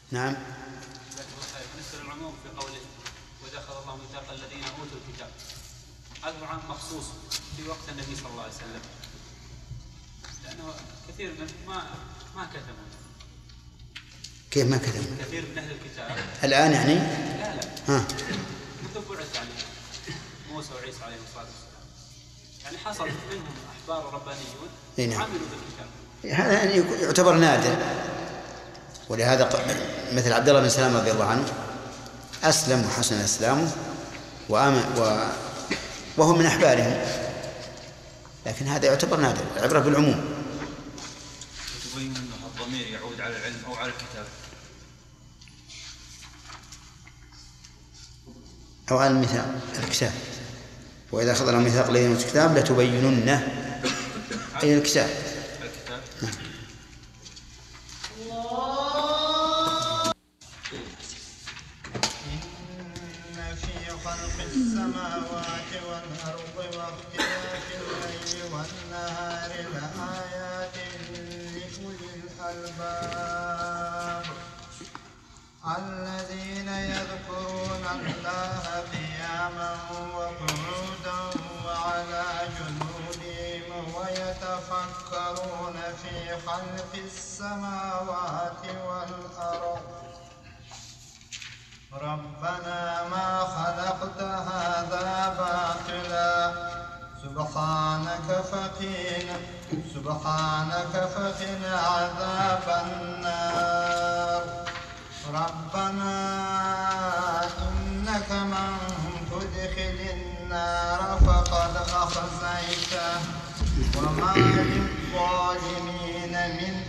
نعم. بالنسبة للعموم في قوله وإذا أخذ الله ميثاق الذين أوتوا الكتاب، هذا العام مخصوص في وقت النبي صلى الله عليه وسلم، لأنه كثير منهم ما كتبوا. كيف ما كتبوا؟ كثير من أهل الكتاب الآن يعني؟ لا منذ بعث يعني موسى وعيسى عليه الصلاة والسلام، يعني حصل منهم أحبار ربانيون عملوا بالكتاب. هذا يعني يعتبر نادر، ولهذا مثل عبد الله بن سلام رضي الله عنه أسلم وحسن إسلامه وهو من أحبارهم، لكن هذا يعتبر نادر، العبرة بالعموم. تبين أن الضمير يعود على العلم أو على الكتاب أو على الكتاب. وإذا أخذنا ميثاق الذين أوتوا الكتاب لتبيننه أي الكتاب. السماوات والأرض واختلاف الليل والنهار لآيات لأولي الألباب الذين يذكرون الله قياما وقعودا وعلى جنودهم ويتفكرون في خلق السماوات والأرض ربنا ما خلقت هذا باطلا سبحانك فقنا عذاب النار ربنا إنك من تدخل النار فقد أخزيته وما للظالمين من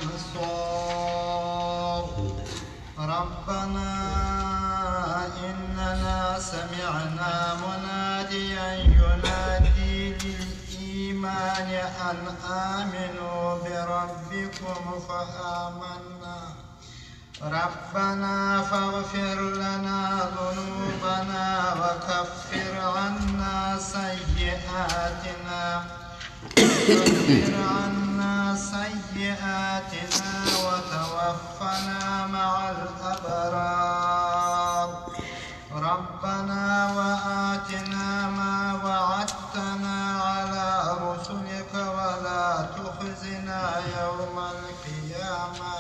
أنصار ربنا إننا سمعنا مناديا ينادي للإيمان أن آمنوا بربكم فآمنا ربنا فاغفر لنا ذنوبنا وكفر عنا سيئاتنا وتوفنا مع الأبرار ربنا وآتنا ما وعدتنا على رسلك ولا تخزنا يوم القيامة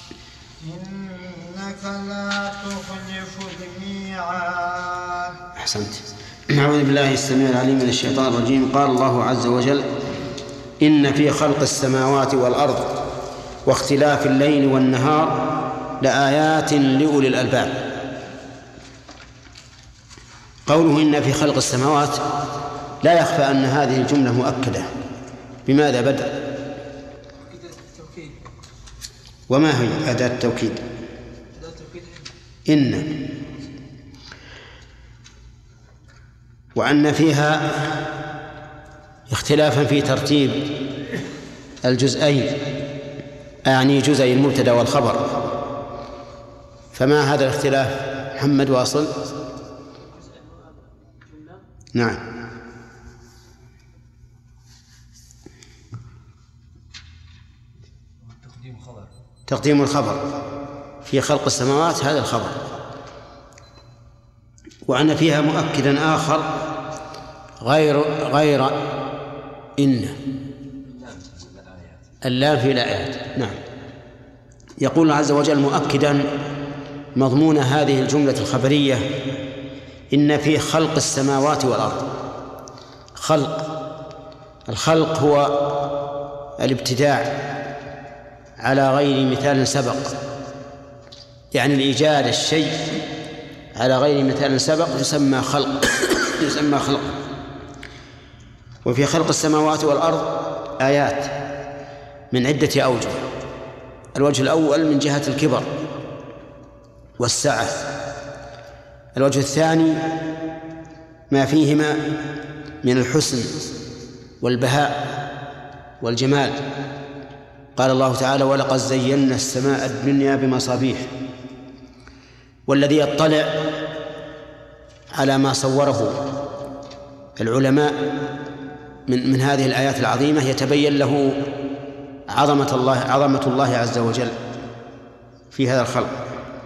إنك لا تخلف الميعاد. أحسنت. أعوذ بالله السميع العليم من الشيطان الرجيم. قال الله عز وجل إن في خلق السماوات والأرض واختلاف الليل والنهار لآيات لأولي الألباب. قوله إن في خلق السماوات لا يخفى أن هذه الجملة مؤكدة. بماذا بدأ؟ وما هي أداة التوكيد؟ إن، وأن فيها اختلافا في ترتيب الجزئين، أعني جزء المبتدأ والخبر. فما هذا الاختلاف محمد واصل؟ نعم. تقديم الخبر في خلق السماوات، هذا الخبر. وأن فيها مؤكدا آخر غير إن، اللام في الآيات. نعم. يقول الله عز وجل مؤكدا مضمون هذه الجملة الخبرية: إن في خلق السماوات والأرض. الخلق هو الابتداع على غير مثال سبق، يعني الإيجاد الشيء على غير مثال سبق يسمى خلق. وفي خلق السماوات والأرض آيات من عدة أوجه. الوجه الأول من جهة الكبر والسعة. الوجه الثاني ما فيهما من الحسن والبهاء والجمال. قال الله تعالى: ولقد زينا السماء الدنيا بمصابيح. والذي يطلع على ما صوره العلماء من هذه الآيات العظيمة يتبين له عظمة الله عز وجل في هذا الخلق.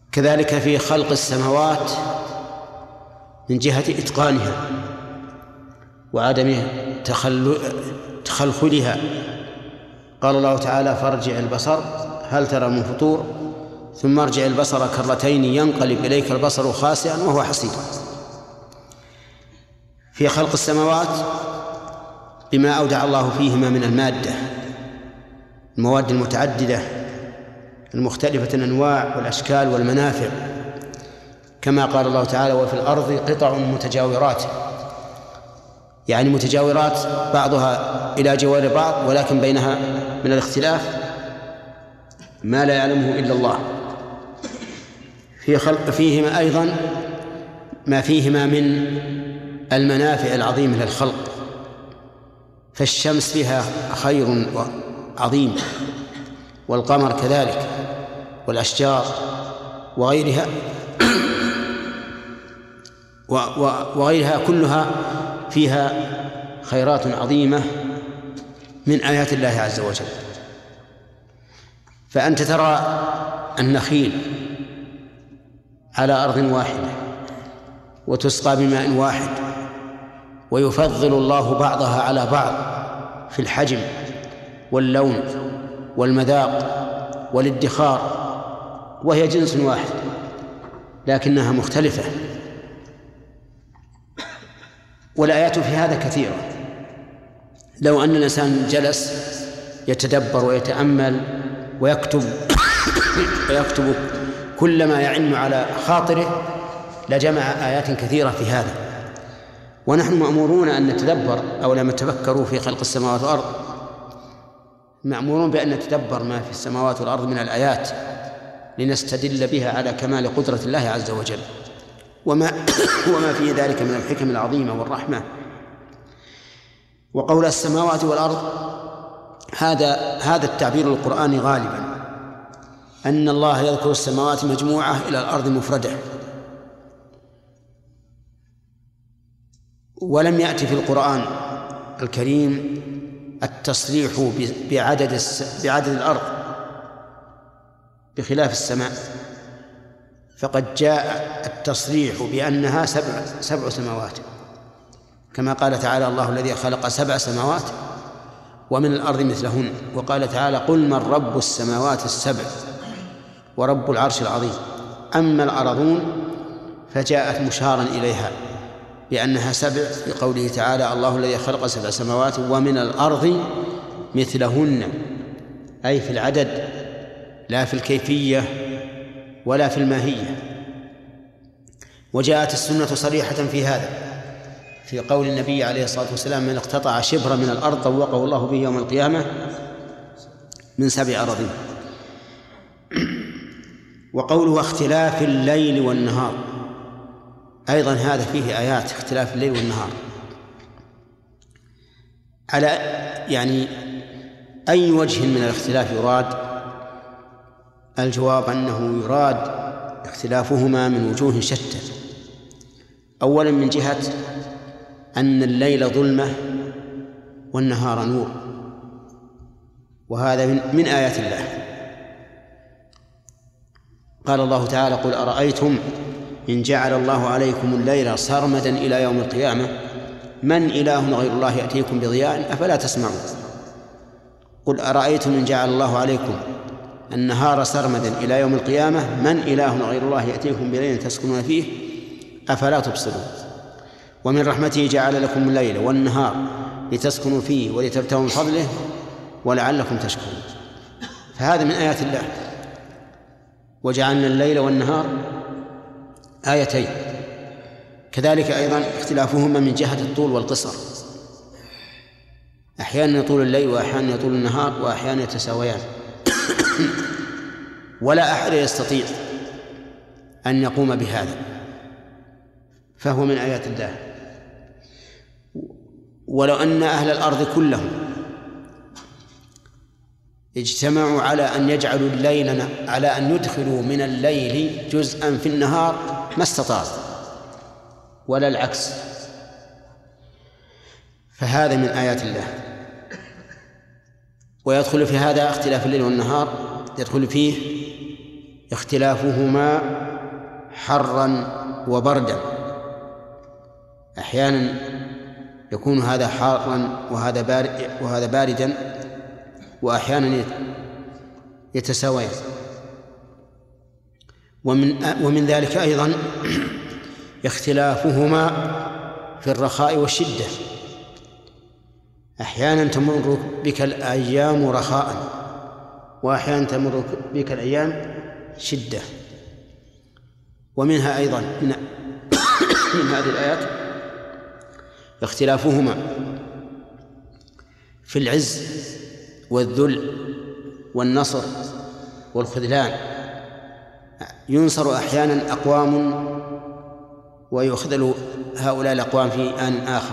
كذلك في خلق السماوات من جهة إتقانها وعدم تخلخلها. قال الله تعالى: فارجع البصر هل ترى من فطور ثم ارجع البصر كرتين ينقلب إليك البصر خاسئا وهو حسير. في خلق السماوات بما أودع الله فيهما من المواد المتعددة المختلفة الأنواع والأشكال والمنافع، كما قال الله تعالى: وفي الأرض قطع متجاورات، يعني متجاورات بعضها إلى جوار بعض، ولكن بينها من الاختلاف ما لا يعلمه إلا الله. في خلق فيهما أيضا ما فيهما من المنافع العظيمة للخلق، فالشمس فيها خير عظيم، والقمر كذلك، والأشجار وغيرها كلها فيها خيرات عظيمة من آيات الله عز وجل. فأنت ترى النخيل على أرض واحدة وتسقى بماء واحد، ويفضل الله بعضها على بعض في الحجم واللون والمذاق والادخار، وهي جنس واحد لكنها مختلفة. والآيات في هذا كثيرة. لو أن الإنسان جلس يتدبر ويتأمل ويكتب كل ما يعن على خاطره لجمع آيات كثيرة في هذا. ونحن مأمورون أن نتدبر، أو لم تفكروا في خلق السماوات والأرض، مأمورون بأن نتدبر ما في السماوات والأرض من الآيات لنستدل بها على كمال قدرة الله عز وجل وما في ذلك من الحكم العظيمة والرحمة. وقول السماوات والأرض هذا التعبير القرآني غالبا أن الله يذكر السماوات مجموعة إلى الأرض مفردة، ولم يأتي في القرآن الكريم التصريح بعدد الأرض بخلاف السماء، فقد جاء التصريح بأنها سبع سماوات، كما قال تعالى: الله الذي خلق 7 سماوات ومن الأرض مثلهن. وقال تعالى: قل من رب السماوات السبع ورب العرش العظيم. أما الأرضون فجاءت مشارا إليها بأنها 7 في قوله تعالى: الله الذي خلق 7 سماوات ومن الأرض مثلهن، أي في العدد لا في الكيفية ولا في الماهية. وجاءت السنة صريحة في هذا في قول النبي عليه الصلاة والسلام: من اقتطع شبرا من الأرض طوقه الله به يوم القيامة من 7 أراضين. وقوله اختلاف الليل والنهار أيضا هذا فيه آيات اختلاف الليل والنهار. على يعني أي وجه من الاختلاف يراد؟ الجواب أنه يراد اختلافهما من وجوه شتى. أولا من جهة أن الليل ظلمة والنهار نور، وهذا من آيات الله. قال الله تعالى: قل أرأيتم إن جعل الله عليكم الليل سرمدا إلى يوم القيامة من إله غير الله يأتيكم بضياء أفلا تسمعون. قل أرأيتم إن جعل الله عليكم النهار سرمدا إلى يوم القيامة من إله غير الله يأتيكم بليل تسكنون فيه أفلا تبصرون. ومن رحمته جعل لكم الليل والنهار لتسكنوا فيه ولتبتغوا من فضله ولعلكم تشكرون. فهذا من آيات الله. وجعلنا الليل والنهار آيتين. كذلك أيضا اختلافهما من جهة الطول والقصر، أحيانا يطول الليل وأحيانا يطول النهار وأحيانا يتساويان ولا أحد يستطيع أن يقوم بهذا، فهو من آيات الله. ولو أن أهل الأرض كلهم اجتمعوا على أن يجعلوا الليل على أن يدخلوا من الليل جزءا في النهار ما استطاعوا، ولا العكس، فهذا من آيات الله. ويدخل في هذا اختلاف الليل والنهار، يدخل فيه اختلافهما حرا وبردا، أحيانا يكون هذا حارا وهذا باردا، وأحيانا يتساويان. ومن ذلك أيضا اختلافهما في الرخاء والشدة، أحيانا تمر بك الأيام رخاء، وأحيانا تمر بك الأيام شدة. ومنها أيضا من هذه الآيات اختلافهما في العز والذل والنصر والخذلان، ينصر أحيانا أقوام ويخذل هؤلاء الأقوام في آن آخر،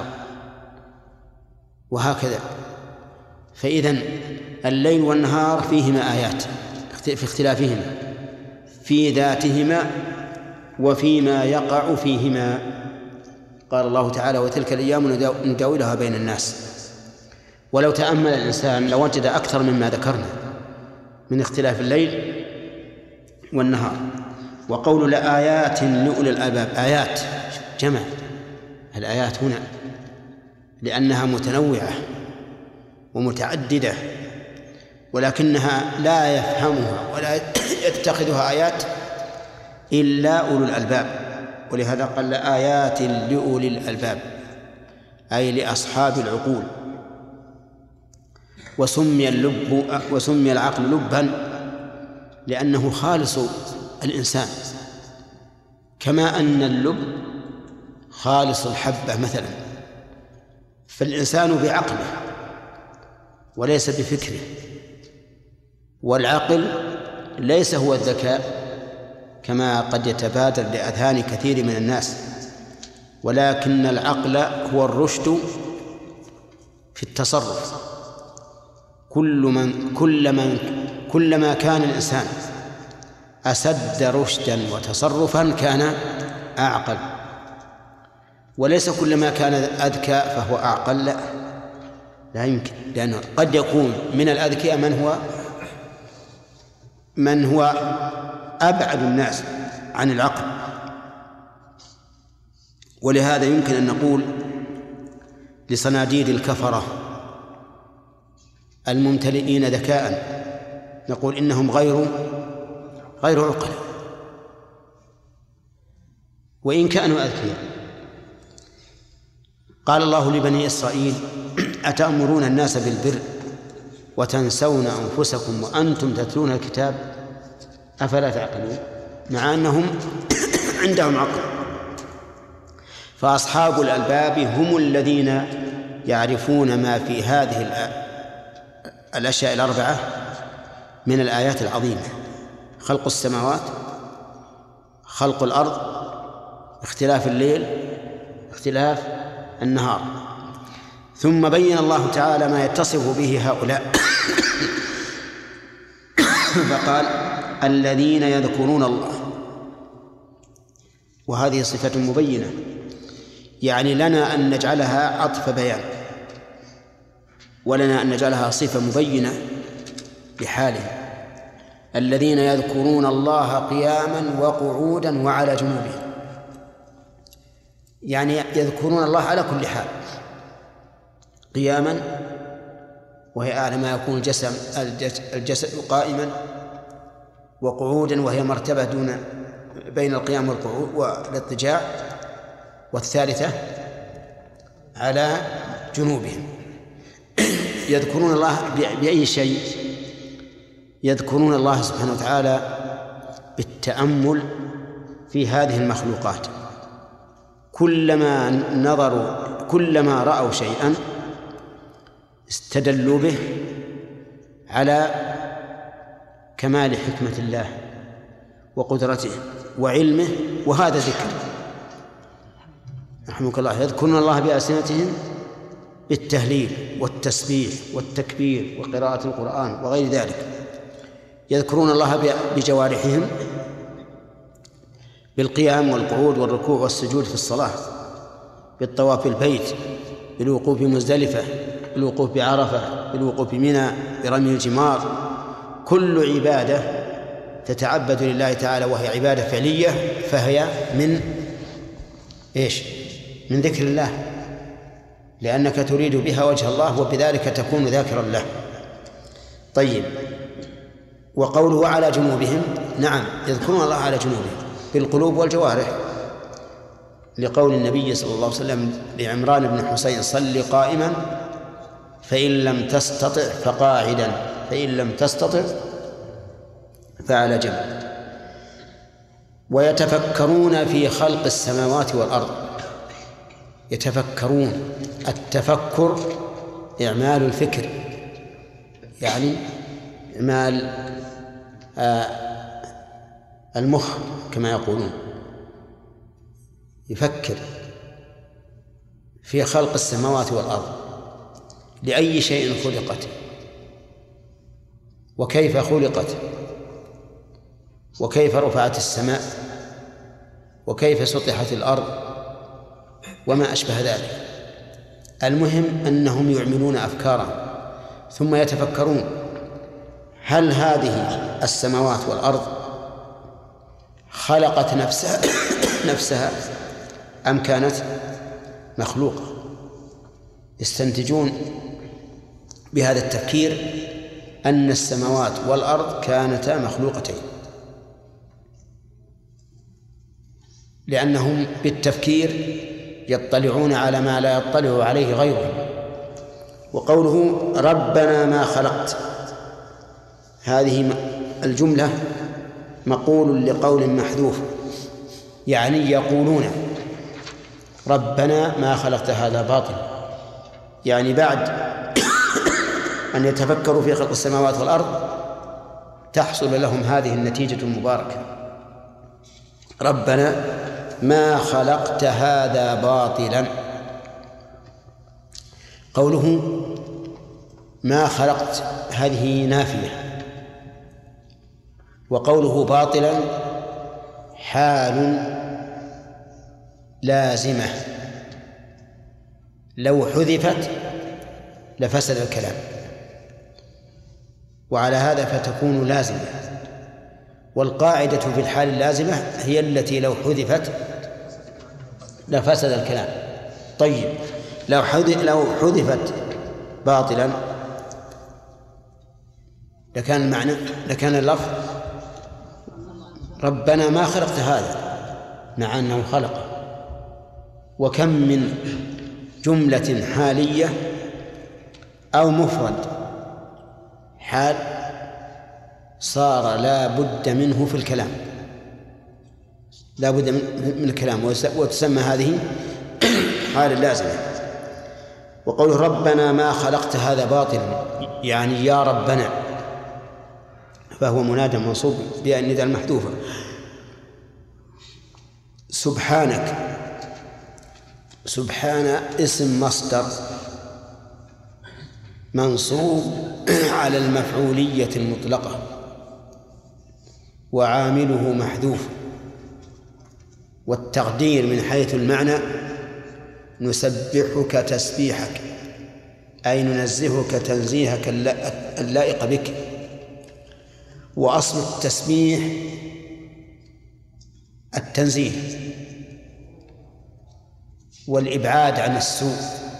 وهكذا. فإذن الليل والنهار فيهما آيات في اختلافهما في ذاتهما وفيما يقع فيهما. قال الله تعالى: وتلك الأيام نداولها بين الناس. ولو تأمل الإنسان لوجد أكثر مما ذكرنا من اختلاف الليل والنهار. وقول لآيات لأولي الألباب، آيات جمع الآيات هنا لأنها متنوعة ومتعددة، ولكنها لا يفهمها ولا يتخذها آيات إلا أولو الألباب، ولهذا قال آيات لأولي الألباب، أي لأصحاب العقول. وسمي العقل لبا لأنه خالص الإنسان، كما أن اللب خالص الحبة مثلا. فالإنسان بعقله وليس بفكره، والعقل ليس هو الذكاء كما قد يتبادر لأذهان كثير من الناس، ولكن العقل هو الرشد في التصرف. كلما كان الإنسان أسد رشدا وتصرفا كان أعقل، وليس كلما كان أذكى فهو أعقل، لا يمكن، لأنه قد يكون من الأذكياء من هو أبعد الناس عن العقل. ولهذا يمكن أن نقول لصناديد الكفرة الممتلئين ذكاء، نقول إنهم غير عقلاء وإن كانوا أذكياء. قال الله لبني إسرائيل: أتأمرون الناس بالبر وتنسون أنفسكم وأنتم تتلون الكتاب أفلا تعقلون، مع أنهم عندهم عقل. فأصحاب الألباب هم الذين يعرفون ما في هذه الأشياء الأربعة من الآيات العظيمة: خلق السماوات، خلق الأرض، اختلاف الليل، اختلاف النهار. ثم بين الله تعالى ما يتصف به هؤلاء فقال: الذين يذكرون الله. وهذه صفة مبينة، يعني لنا أن نجعلها عطف بيان، ولنا أن نجعلها صفة مبينة لحاله. الذين يذكرون الله قياما وقعودا وعلى جنوبهم، يعني يذكرون الله على كل حال، قياما وهي أعلى ما يكون الجسد قائما، وقعودا وهي مرتبة دون بين القيام والقعود والاضطجاع، والثالثة على جنوبهم. يذكرون الله بأي شيء؟ يذكرون الله سبحانه وتعالى بالتأمل في هذه المخلوقات. كلما رأوا شيئا استدلوا به على كمال حكمة الله وقدرته وعلمه، وهذا ذكر. رحمك الله. يذكرون الله بألسنتهم بالتهليل والتسبيح والتكبير وقراءة القرآن وغير ذلك. يذكرون الله بجوارحهم بالقيام والقعود والركوع والسجود في الصلاة، بالطواف بالبيت، بالوقوف بمزدلفة، بالوقوف بعرفة، بالوقوف بمنى، برمي الجمار. كل عبادة تتعبد لله تعالى وهي عبادة فعلية فهي من إيش؟ من ذكر الله، لأنك تريد بها وجه الله وبذلك تكون ذاكرا له. طيب، وقوله على جنوبهم، نعم يذكرون الله على جنوبهم بالقلوب والجوارح، لقول النبي صلى الله عليه وسلم لعمران بن حسين: صل قائما فإن لم تستطع فقاعدا فإن لم تستطع فعلى جنب. ويتفكرون في خلق السماوات والأرض. يتفكرون، التفكر إعمال الفكر، يعني إعمال المخ كما يقولون، يفكر في خلق السماوات والأرض، لأي شيء خلقت، وكيف خلقت، وكيف رفعت السماء، وكيف سطحت الأرض، وما أشبه ذلك. المهم أنهم يعملون أفكارا ثم يتفكرون: هل هذه السماوات والأرض خلقت نفسها أم كانت مخلوقة؟ يستنتجون بهذا التفكير أن السماوات والأرض كانتا مخلوقتين، لأنهم بالتفكير يطلعون على ما لا يطلع عليه غيرهم. وقوله ربنا ما خلقت، هذه الجملة مقول لقول محذوف، يعني يقولون ربنا ما خلقت هذا باطل، يعني بعد أن يتفكروا في خلق السماوات والأرض تحصل لهم هذه النتيجة المباركة: ربنا ما خلقت هذا باطلا. قوله ما خلقت هذه نافية، وقوله باطلا حال لازمة، لو حذفت لفسد الكلام، وعلى هذا فتكون لازمة. والقاعدة في الحال اللازمة هي التي لو حذفت لفسد الكلام. طيب، لو حذفت باطلا لكان المعنى، لكان اللفظ ربنا ما خلقت هذا، مع أنه خلقه. وكم من جملة حالية أو مفرد حال صار لا بد منه في الكلام، لا بد من الكلام، وتسمى هذه حال لازمة. وقول ربنا ما خلقت هذا باطلا، يعني يا ربنا، فهو منادى منصوب بالنداء المحذوفة. سبحانك، سبحان اسم مصدر منصوب على المفعولية المطلقة، وعامله محذوف. والتقدير من حيث المعنى نسبحك تسبيحك، أي ننزهك تنزيهك اللائق بك. وأصل التسبيح التنزيه والإبعاد عن السوء،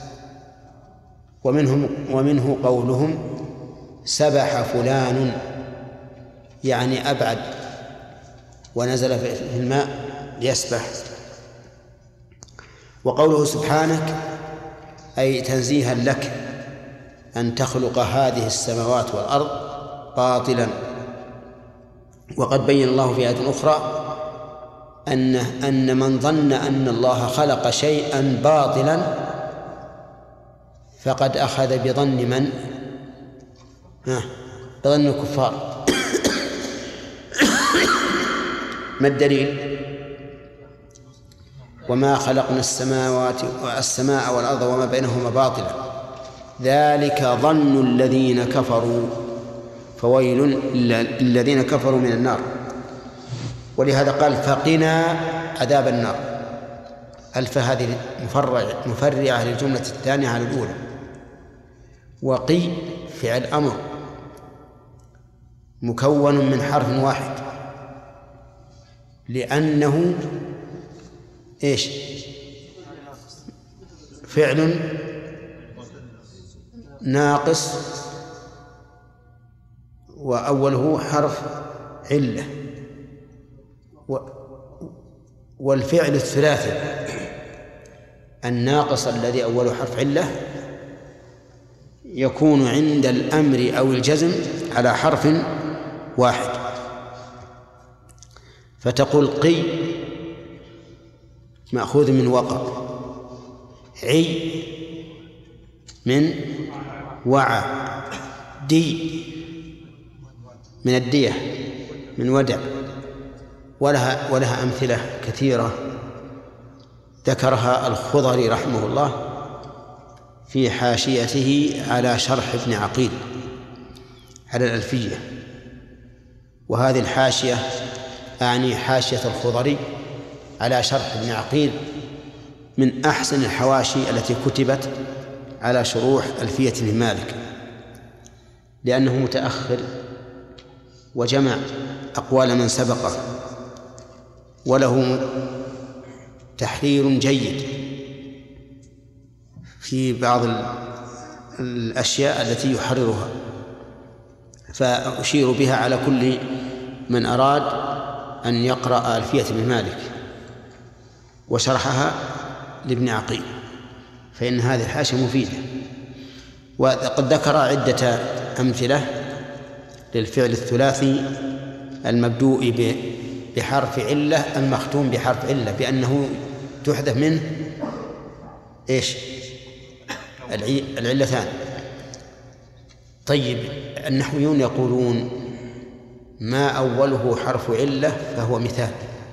ومنه قولهم سبح فلان، يعني أبعد ونزل في الماء ليسبح. وقوله سبحانك أي تنزيها لك أن تخلق هذه السماوات والأرض باطلا. وقد بين الله في آية أخرى أن من ظن أن الله خلق شيئا باطلا فقد أخذ بظن من؟ بظن الكفار. ما الدليل؟ وما خلقنا السماء والأرض وما بينهما باطلا ذلك ظن الذين كفروا فويل للذين كفروا من النار. ولهذا قال فقنا عذاب النار. ألف هذه مفرعة للجملة الثانية على الأولى. وقي فعل أمر مكون من حرف واحد لأنه إيش؟ فعل ناقص وأوله حرف علة، والفعل الثلاثي الناقص الذي أوله حرف علة يكون عند الأمر أو الجزم على حرف واحد، فتقول قي مأخوذ من وقع، عي من وعى، دي من الدية من ودع، ولها أمثلة كثيرة ذكرها الخضري رحمه الله في حاشيته على شرح ابن عقيل على الألفية. وهذه الحاشية أعني حاشية الخضري على شرح ابن عقيل من أحسن الحواشي التي كتبت على شروح ألفية ابن مالك، لأنه متأخر وجمع أقوال من سبقه، وله تحرير جيد في بعض الأشياء التي يحررها، فأشير بها على كل من أراد أن يقرأ ألفية ابن مالك وشرحها لابن عقيل، فإن هذه الحاشية مفيدة. وقد ذكر عدة أمثلة للفعل الثلاثي المبدوء بحرف علة المختوم بحرف علة بأنه تحذف منه إيش؟ العلتان. طيب، النحويون يقولون ما أوله حرف علة فهو مثال،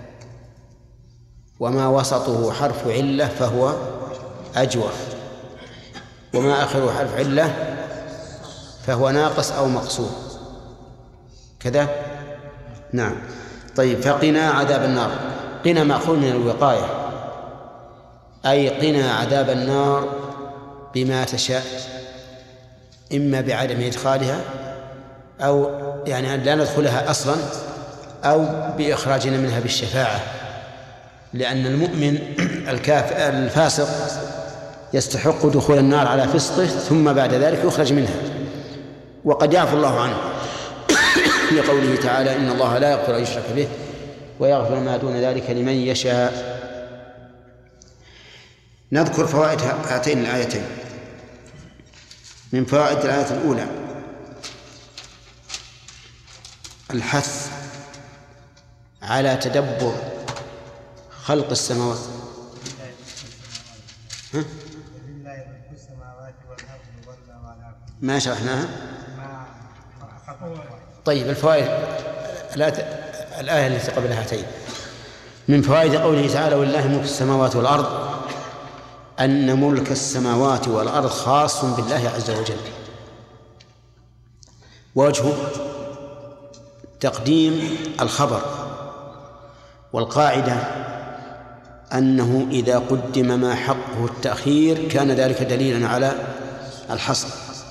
وما وسطه حرف علة فهو أجوف، وما آخره حرف علة فهو ناقص أو مقصور كذا. نعم. طيب، فقنا عذاب النار. قنا مأخوذ من الوقاية، أي قنا عذاب النار بما تشاء، إما بعدم إدخالها أو يعني لا ندخلها أصلا أو بإخراجنا منها بالشفاعة، لأن المؤمن الفاسق يستحق دخول النار على فسقه ثم بعد ذلك يخرج منها، وقد يعفو الله عنه لقوله تعالى إن الله لا يغفر أن يشرك به ويغفر ما دون ذلك لمن يشاء. نذكر فوائد هاتين الآيتين. من فوائد الآية الأولى الحث على تدبر خلق السماوات. ما شرحناها. طيب، الفوائد الآية التي قبل هاتين. من فوائد قوله تعالى ولله ملك السماوات والأرض أن ملك السماوات والأرض خاص بالله عز وجل. وجهه تقديم الخبر، والقاعدة أنه إذا قدم ما حقه التأخير كان ذلك دليلا على الحصر.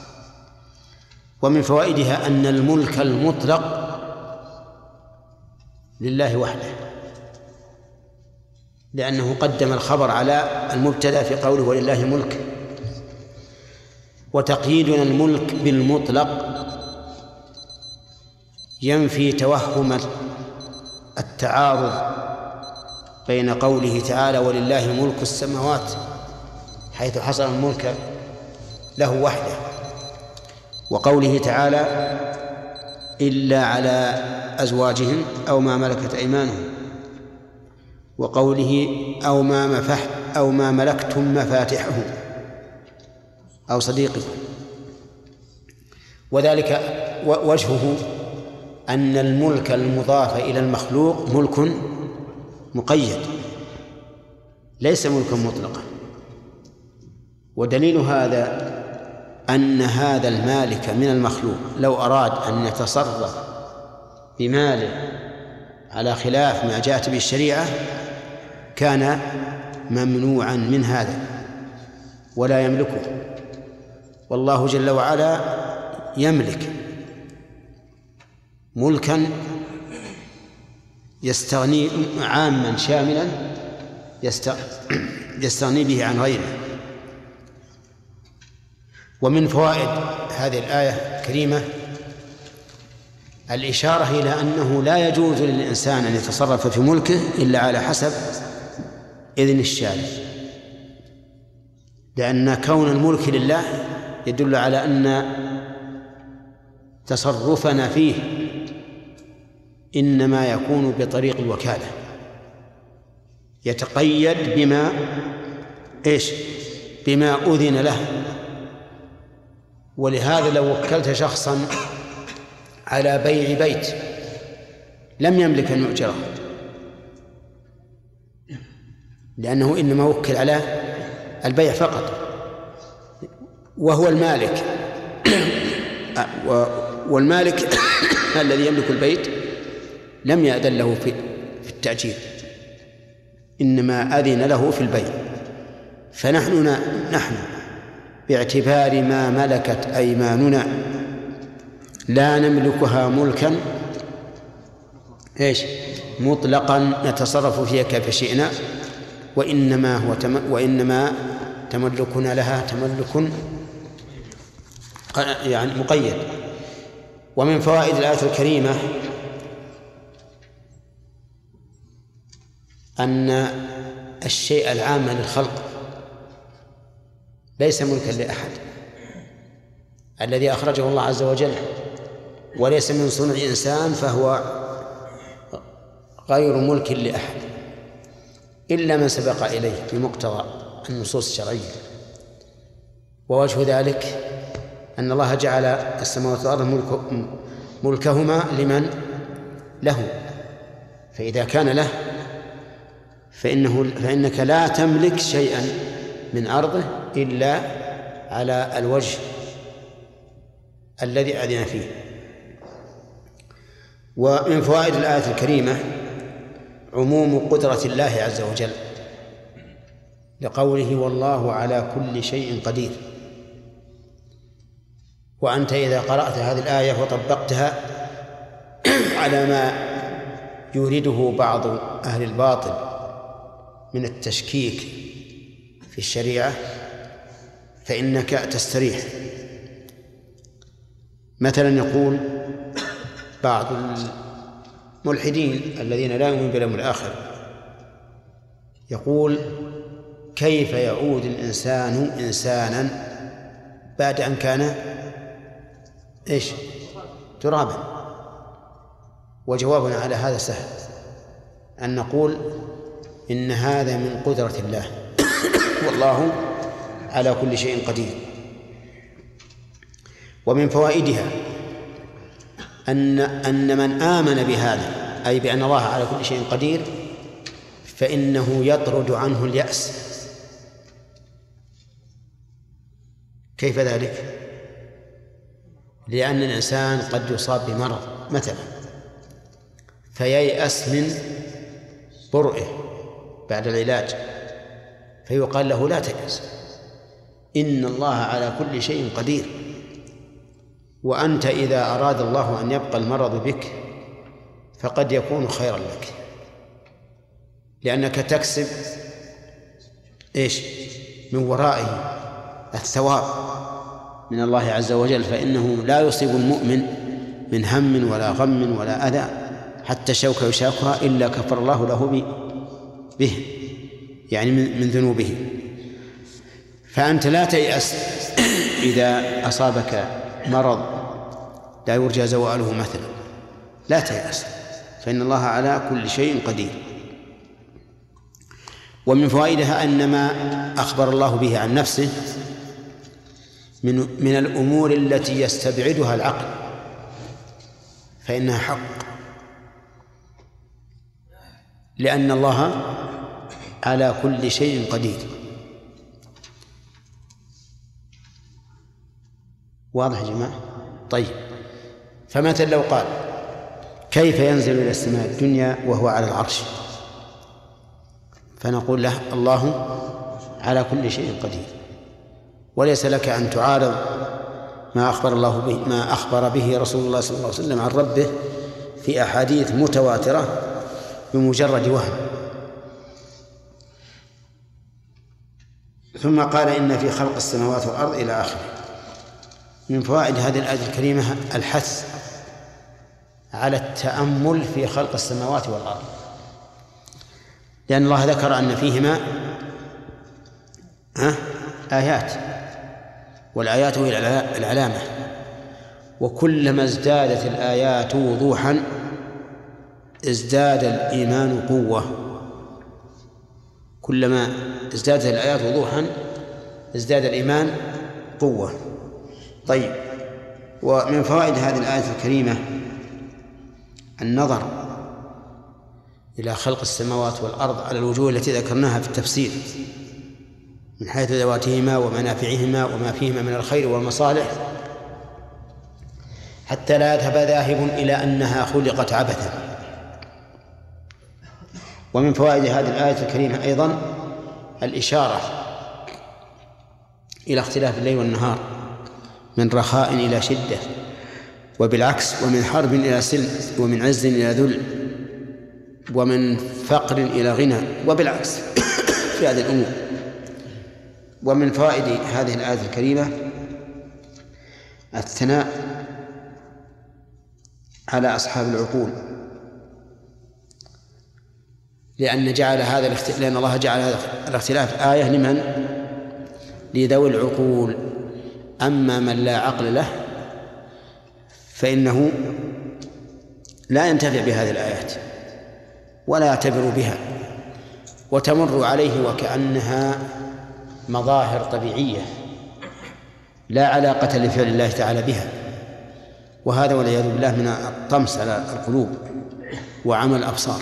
ومن فوائدها أن الملك المطلق لله وحده، لأنه قدم الخبر على المبتدأ في قوله ولله الملك. وتقييدنا الملك بالمطلق ينفي توهم التعارض بين قوله تعالى ولله ملك السماوات حيث حصل الملك له وحده، وقوله تعالى إلا على أزواجهم أو ما ملكت أيمانهم، وقوله أو ما ملكتم مفاتحه أو صديقكم. وذلك وجهه أن الملك المضاف إلى المخلوق ملك مقيد ليس ملكا مطلقا. ودليل هذا أن هذا المالك من المخلوق لو أراد أن يتصرف بماله على خلاف ما جاءت به الشريعة كان ممنوعا من هذا ولا يملكه، والله جل وعلا يملك ملكا يستغني عاما شاملا يستغني به عن غيره. ومن فوائد هذه الآية الكريمة الإشارة إلى أنه لا يجوز للإنسان أن يتصرف في ملكه إلا على حسب إذن الشارع، لأن كون الملك لله يدل على أن تصرفنا فيه إنما يكون بطريق الوكالة، يتقيد بما أذن له. ولهذا لو وكلت شخصا على بيع بيت لم يملك أن يؤجره، لأنه إنما وكل على البيع فقط، وهو المالك والمالك الذي يملك البيت لم يأذن له في التأجير، إنما أذن له في البيع. فنحن باعتبار ما ملكت أيماننا لا نملكها ملكا مطلقا نتصرف فيها كيف شئنا، وإنما تملكنا لها تملك يعني مقيد. ومن فوائد الآية الكريمة أن الشيء العام للخلق ليس ملكا لأحد، الذي أخرجه الله عز وجل وليس من صنع إنسان فهو غير ملك لأحد إلا من سبق إليه بمقتضى النصوص الشرعية. ووجه ذلك أن الله جعل السماوات والأرض ملكهما لمن له، فإذا كان له فإنك لا تملك شيئا من أرضه إلا على الوجه الذي أذن فيه. ومن فوائد الآية الكريمة عموم قدرة الله عز وجل لقوله والله على كل شيء قدير. وأنت إذا قرأت هذه الآية وطبقتها على ما يريده بعض أهل الباطل من التشكيك في الشريعة فإنك تستريح. مثلا يقول بعض الملحدين الذين لا يؤمنون باليوم الآخر، يقول كيف يعود الإنسان إنسانا بعد أن كان ترابا؟ وجوابنا على هذا سهل، أن نقول إن هذا من قدرة الله والله على كل شيء قدير. ومن فوائدها أن من آمن بهذا أي بأن الله على كل شيء قدير فإنه يطرد عنه اليأس. كيف ذلك؟ لأن الإنسان قد يصاب بمرض مثلا فييأس من برئه بعد العلاج، فيقال له لا تيأس، إن الله على كل شيء قدير. وأنت إذا أراد الله أن يبقى المرض بك فقد يكون خيرا لك، لأنك تكسب من ورائه الثواب من الله عز وجل، فإنه لا يصيب المؤمن من هم ولا غم ولا أذى حتى الشوكة يشاكها إلا كفر الله له به، يعني من ذنوبه. فأنت لا تيأس إذا أصابك مرض لا يرجى زواله مثلا، لا تيأس، فإن الله على كل شيء قدير. ومن فوائدها أن ما أخبر الله به عن نفسه من الأمور التي يستبعدها العقل فإنها حق، لأن الله على كل شيء قدير. واضح يا جماعة؟ طيب، فمثلا لو قال كيف ينزل إلى السماء الدنيا وهو على العرش، فنقول له الله على كل شيء قدير، وليس لك أن تعارض ما أخبر به رسول الله صلى الله عليه وسلم عن ربه في أحاديث متواترة بمجرد وهم. ثم قال إن في خلق السماوات والأرض إلى آخره. من فوائد هذه الآية الكريمة الحث على التأمل في خلق السماوات والأرض، لأن الله ذكر أن فيهما آيات، والآيات هي العلامة، وكلما ازدادت الآيات وضوحا ازداد الإيمان قوة. كلما ازدادت الآيات وضوحا ازداد الإيمان قوة. طيب، ومن فوائد هذه الآية الكريمة النظر إلى خلق السماوات والأرض على الوجوه التي ذكرناها في التفسير من حيث ذواتهما ومنافعهما وما فيهما من الخير والمصالح، حتى لا يذهب ذاهب إلى أنها خلقت عبثا. ومن فوائد هذه الآية الكريمة أيضا الإشارة إلى اختلاف الليل والنهار، من رخاء إلى شدة، وبالعكس، ومن حرب إلى سلم، ومن عز إلى ذل، ومن فقر إلى غنى، وبالعكس في هذه الأمور. ومن فوائد هذه الآية الكريمة الثناء على أصحاب العقول، لأن الله جعل هذا الاختلاف آية لمن؟ لذوي العقول. أما من لا عقل له فإنه لا ينتفع بهذه الآيات ولا يعتبر بها، وتمر عليه وكأنها مظاهر طبيعية لا علاقة لفعل الله تعالى بها، وهذا والعياذ بالله من الطمس على القلوب وعمى الأبصار،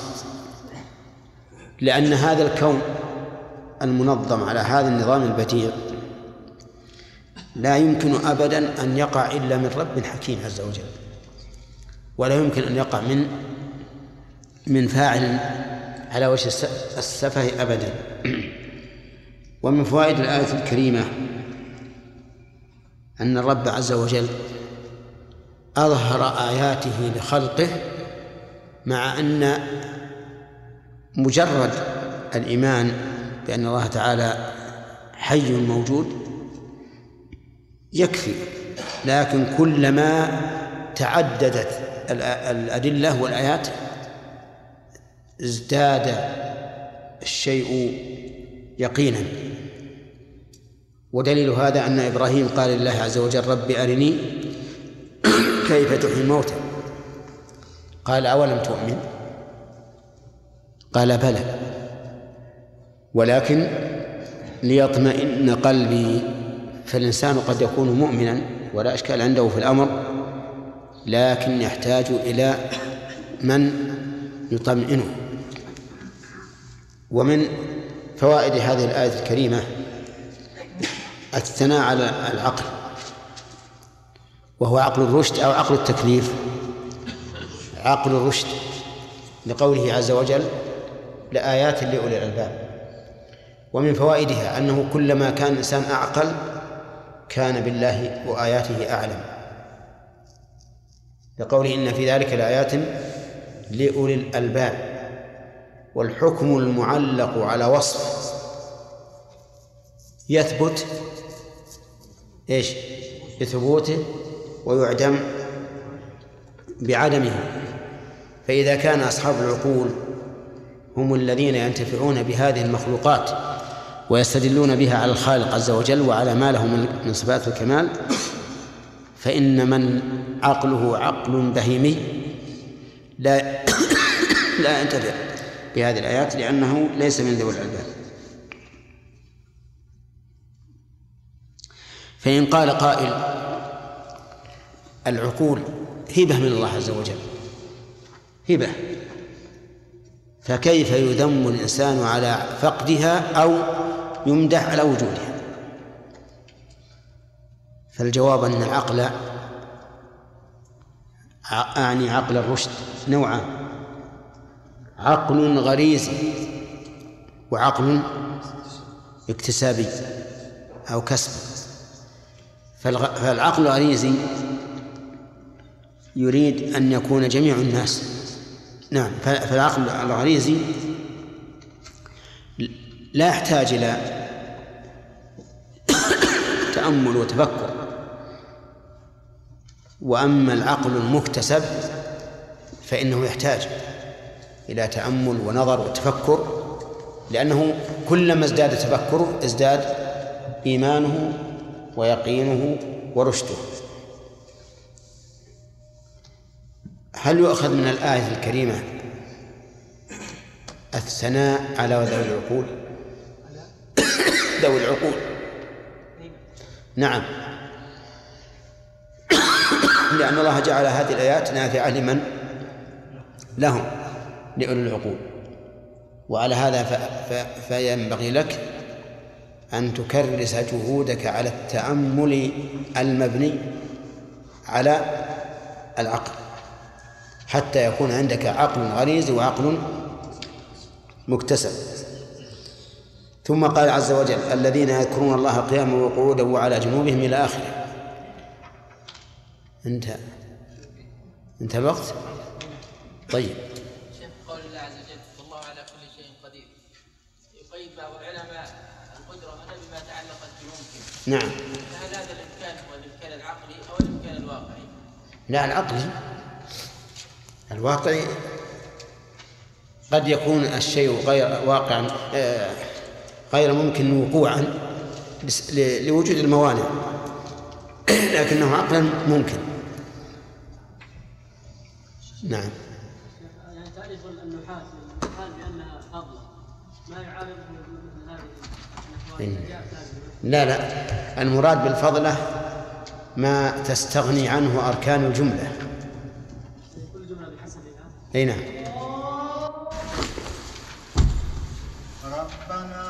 لأن هذا الكون المنظم على هذا النظام البديع لا يمكن أبدا أن يقع إلا من رب حكيم عز وجل، ولا يمكن أن يقع من فاعل على وجه السفه أبدا. ومن فوائد الآية الكريمة أن الرب عز وجل أظهر آياته لخلقه، مع أن مجرد الإيمان بأن الله تعالى حي موجود يكفي، لكن كلما تعددت الأدلة والآيات ازداد الشيء يقينا. ودليل هذا أن إبراهيم قال لله عز وجل رب أرني كيف تحيي الموتى، قال أولم تؤمن؟ قال بلى ولكن ليطمئن قلبي. فالإنسان قد يكون مؤمنا ولا إشكال عنده في الأمر، لكن يحتاج إلى من يطمئنه. ومن فوائد هذه الآية الكريمة الثناء على العقل، وهو عقل الرشد أو عقل التكليف. عقل الرشد لقوله عز وجل لآيات لأولي الألباب. ومن فوائدها أنه كلما كان الإنسان أعقل كان بالله وآياته أعلم، لقوله إن في ذلك لآيات لأولي الألباب. والحكم المعلق على وصف يثبت بثبوته ويعدم بعدمه. فإذا كان أصحاب العقول هم الذين ينتفعون بهذه المخلوقات ويستدلون بها على الخالق عز وجل وعلى ما له من صفات الكمال، فإن من عقله عقل بهيمي لا ينتفع بهذه الآيات، لأنه ليس من ذوي الألباب. فإن قال قائل العقول هبة من الله عز وجل، هبة، فكيف يذم الإنسان على فقدها أو يمدح على وجودها؟ فالجواب أن العقل، أعني عقل الرشد، نوعان: عقل غريزي وعقل اكتسابي أو كسب. فالعقل الغريزي يريد أن يكون جميع الناس نعم، فالعقل الغريزي لا يحتاج إلى تأمل وتفكر، وأما العقل المكتسب فإنه يحتاج إلى تأمل ونظر وتفكر، لأنه كلما ازداد تفكره ازداد إيمانه ويقينه ورشده. هل يؤخذ من الآية الكريمة الثناء على ذوي العقول؟ ذوي العقول، نعم، لأن الله جعل هذه الآيات نافعة لمن لهم، لأولي العقول. وعلى هذا فينبغي لك أن تكرس جهودك على التأمل المبني على العقل، حتى يكون عندك عقل غريزي وعقل مكتسب. ثم قال عز وجل: الذين يذكرون الله قياما وقعودا وعلى جنوبهم إلى آخره. انت الوقت. طيب، شيخ، قول الله عز وجل: والله على كل شيء قدير، يقيد بعض العلماء القدرة هنا بما تعلقت بممكن. نعم. فهل هذا الإمكان هو الإمكان العقلي أو الإمكان الواقعي؟ لا، الواقعي قد يكون الشيء غير واقعا، غير ممكن وقوعا لوجود الموانع، لكنه عقلا ممكن. نعم. يعني تعرف النحاة بأنها فضلة ما يعارض مثل هذه لا، المراد بالفضلة ما تستغني عنه أركان الجملة. كل جملة بحسبها. أي نعم. ربنا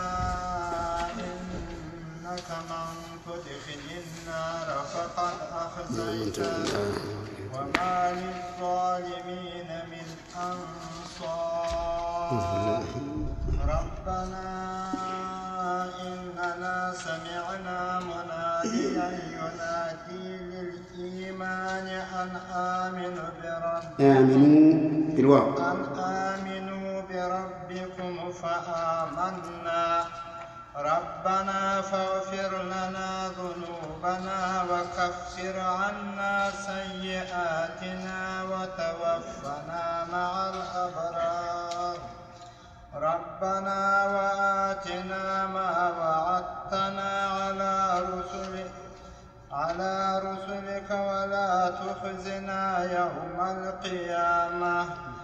إنك من تدخل النار فقد أخزيته وما للظالمين من أنصار. ربنا إننا سمعنا مناديا ينادي للإيمان أن آمنوا بربكم فآمنا. ربنا فاغفر لنا ذنوبنا وكفر عنا سيئاتنا وتوفنا مع الأبرار. ربنا وآتنا ما وعدتنا على رسلك ولا تخزنا يوم القيامة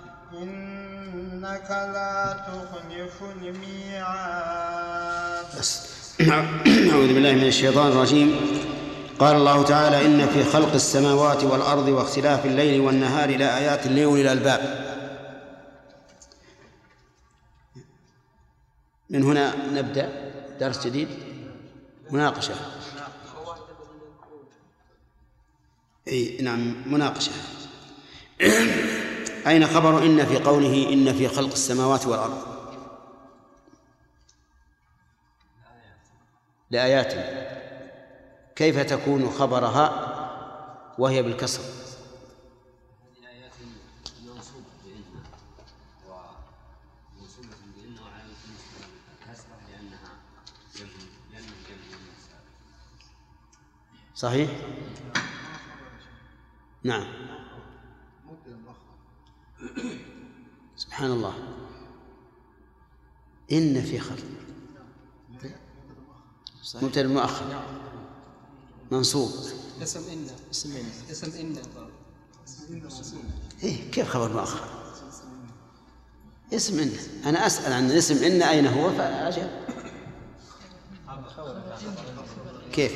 إنك لا تخلف الميعاد. أعوذ بالله من الشيطان الرجيم. قال الله تعالى: إن في خلق السماوات والأرض واختلاف الليل والنهار لآيات لأولي الألباب. من هنا نبدأ درس جديد، مناقشة. أي نعم، مناقشة. أين خبر إن في قوله إن في خلق السماوات والأرض؟ لآيات. كيف تكون خبرها وهي بالكسر؟ هذه آيات منصوبة بإن ومنصوبة بإن وعلامة الكسرة لأنها جمع صحيح؟ نعم. سبحان الله. إن في خلق مبتدأ مؤخر منصوب. اسم إن إيه، كيف خبر مؤخر؟ اسم إن. أنا أسأل عن اسم إن أين هو فأجب. كيف؟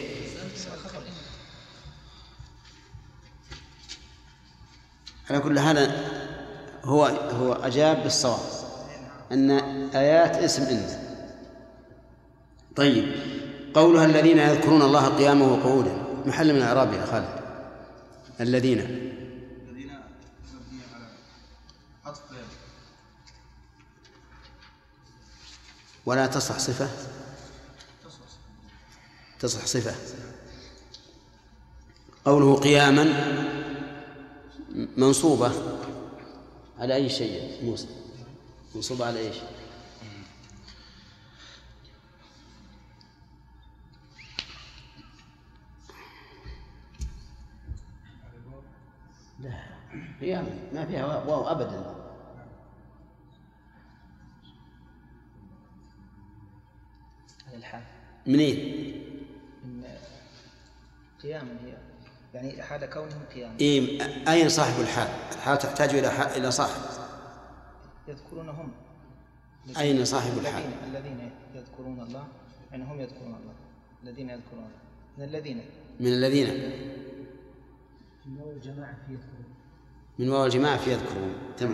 على كل حال هو أجاب بالصواب أن آيات اسم إن. طيب، قولها الذين يذكرون الله قياما وقعودا، محل من الإعراب يا خالد. الذين مبني على عطف ولا تصح صفة، تصح صفة. قوله قياما منصوبة على أي شيء موسى؟ منصوب على إيش؟ لا قيام ما فيها واو أبدا. الحال منين؟ من قيام هي يعني حال كونهم قيام. إيه أين صاحب الحال؟ الحال تحتاج إلى صاحب. يذكرونهم. أين صاحب الحال؟ الذين يذكرون الله، يعني هم يذكرون الله، الذين يذكرون الله من الذين من واو الجماعة في يذكرون. من واو الجماعة في يذكرون. تمام.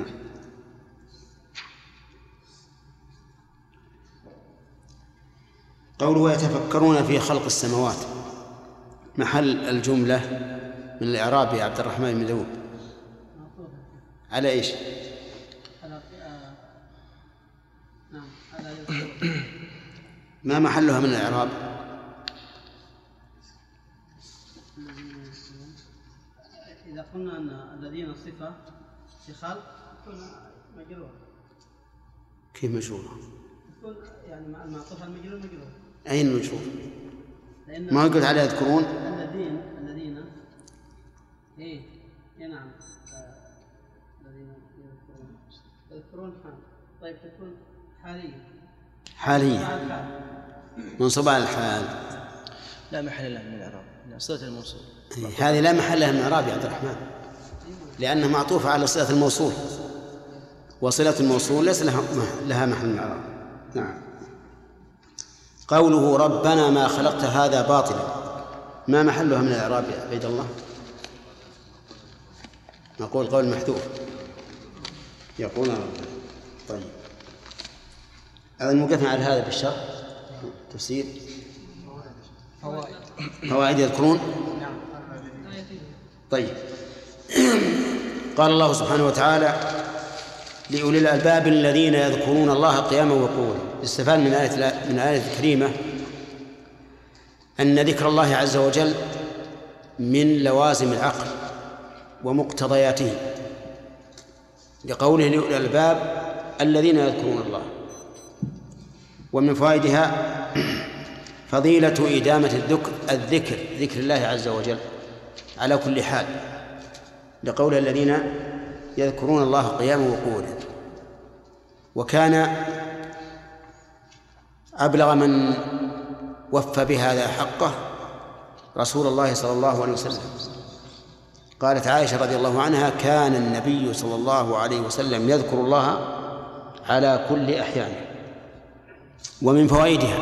قوله يتفكرون في خلق السماوات، محل الجملة من الإعراب يا عبد الرحمن بن داود على إيش؟ ما محلها من الإعراب؟ إذا قلنا أن الذين صفة في خلق تكون مجرور. كيف مجرور؟ تكون يعني مع المعطوف المجرور مجرور. أين مجرور؟ ما قلت عليه يذكرون؟ الذين إيه نعم الذين يذكرون حال. طيب تكون حالية منصوبة على الحال. لا محل لها من الإعراب، صلة الموصول. هذه لا محل لها من الإعراب يا عبد الرحمن، لأنها معطوفة على صلة الموصول، وصلة الموصول ليس لها محل من الإعراب. نعم. قوله ربنا ما خلقت هذا باطلا، ما محلها من الإعراب يا عبيد الله؟ نقول قول محذوف. يقول ربنا. طيب الموقفنا على هذا بالشرح تفسير فوائد يذكرون. طيب قال الله سبحانه وتعالى لأولي الألباب الذين يذكرون الله قياما وقعودا. استفاد من الآية الكريمة أن ذكر الله عز وجل من لوازم العقل ومقتضياته، لقوله لأولي الألباب الذين يذكرون الله. ومن فوائدها فضيلة إدامة ذكر الله عز وجل على كل حال، لقول الذين يذكرون الله قياما وقعودا. وكان أبلغ من وفى بهذا حقه رسول الله صلى الله عليه وسلم. قالت عائشة رضي الله عنها كان النبي صلى الله عليه وسلم يذكر الله على كل أحيانه. ومن فوائدها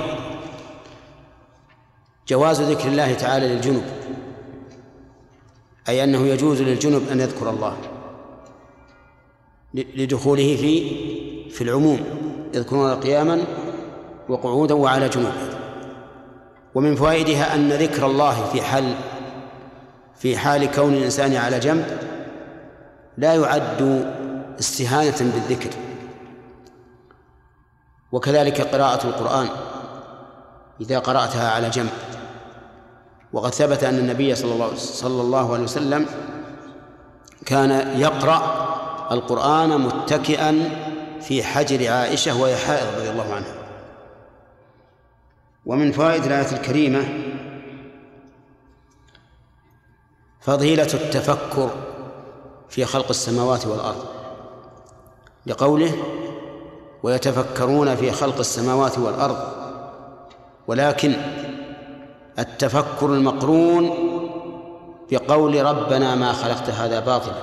جواز ذكر الله تعالى للجنب، أي أنه يجوز للجنب أن يذكر الله لدخوله في العموم، يذكرون قياما وقعودا وعلى جنوبه. ومن فوائدها أن ذكر الله في حال كون الإنسان على جنب لا يعد استهانة بالذكر. وكذلك قراءة القرآن إذا قرأتها على جنب. وقد ثبت أن النبي صلى الله عليه وسلم كان يقرأ القرآن متكئا في حجر عائشة وهي حائض رضي الله عنها. ومن فوائد الآية الكريمة فضيلة التفكر في خلق السماوات والأرض، لقوله ويتفكرون في خلق السماوات والأرض. ولكن التفكر المقرون بقول ربنا ما خلقت هذا باطلا،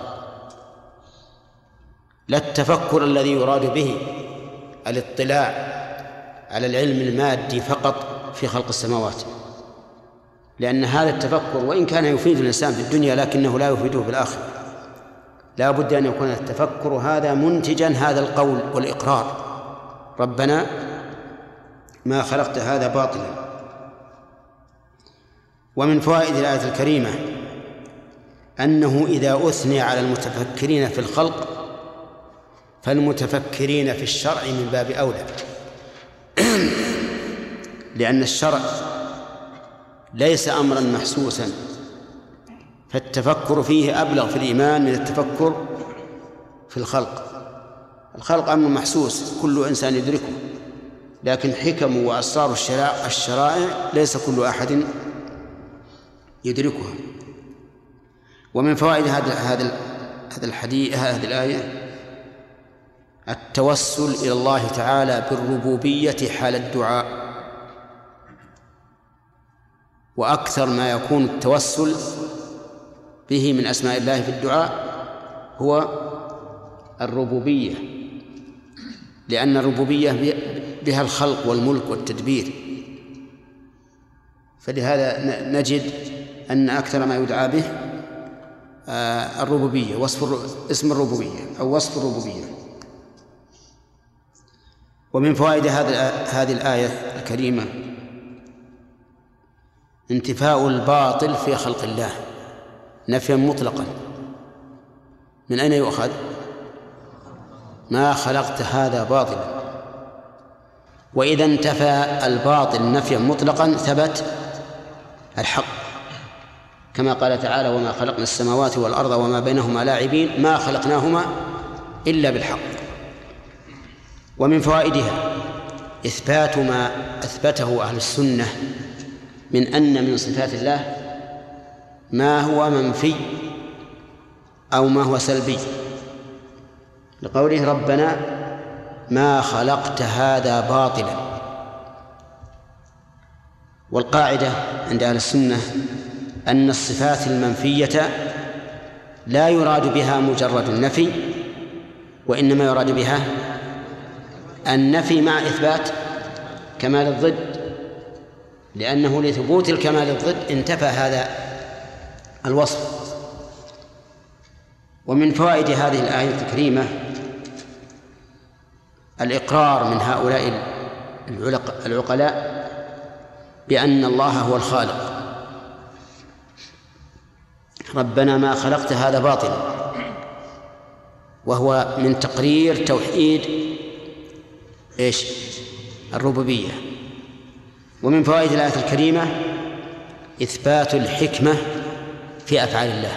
لا التفكر الذي يراد به الاطلاع على العلم المادي فقط في خلق السماوات، لأن هذا التفكر وإن كان يفيد الإنسان في الدنيا لكنه لا يفيده في الآخرة. لا بد أن يكون التفكر هذا منتجا هذا القول والإقرار ربنا ما خلقت هذا باطلا. ومن فوائد الآية الكريمة أنه إذا أثني على المتفكرين في الخلق فالمتفكرين في الشرع من باب أولى، لأن الشرع ليس أمرا محسوسا، فالتفكر فيه أبلغ في الإيمان من التفكر في الخلق أمر محسوس كل إنسان يدركه، لكن حكم وأسرار الشرائع ليس كل أحد يدركها. ومن فوائد هذا الحديث هذه الآية التوسل إلى الله تعالى بالربوبية حال الدعاء، وأكثر ما يكون التوسل به من أسماء الله في الدعاء هو الربوبية، لأن الربوبية بها الخلق والملك والتدبير، فلهذا نجد أن أكثر ما يدعى به الربوبية، اسم الربوبية أو وصف الربوبية. ومن فوائد هذه الآية الكريمة انتفاء الباطل في خلق الله نفيا مطلقا. من أين يؤخذ؟ ما خلقت هذا باطلا. وإذا انتفى الباطل نفيا مطلقا ثبت الحق، كما قال تعالى: وما خلقنا السماوات والأرض وما بينهما لاعبين ما خلقناهما إلا بالحق. ومن فوائدها إثبات ما أثبته أهل السنة من أن من صفات الله ما هو منفي أو ما هو سلبي، لقوله: ربنا ما خلقت هذا باطلا. والقاعدة عند أهل السنة أن الصفات المنفية لا يراد بها مجرد النفي، وإنما يراد بها النفي مع إثبات كمال الضد، لأنه لثبوت الكمال الضد انتفى هذا الوصف. ومن فوائد هذه الآية الكريمة الإقرار من هؤلاء العقلاء بأن الله هو الخالق. ربنا ما خلقت هذا باطلا، وهو من تقرير توحيد الربوبية. ومن فوائد الآية الكريمة إثبات الحكمة في أفعال الله،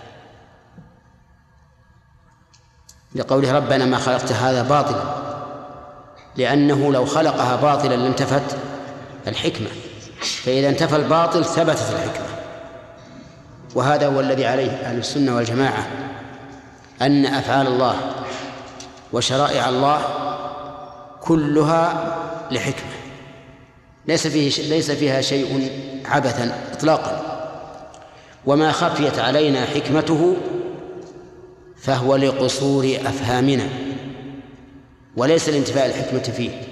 لقوله: ربنا ما خلقت هذا باطلا، لأنه لو خلقها باطلا لانتفت الحكمة، فإذا انتفى الباطل ثبتت الحكمة. وهذا هو الذي عليه أهل السنة والجماعة، أن أفعال الله وشرائع الله كلها لحكمة، ليس فيها شيء عبثا إطلاقا. وما خفيت علينا حكمته فهو لقصور أفهامنا، وليس لانتفاء الحكمة فيه.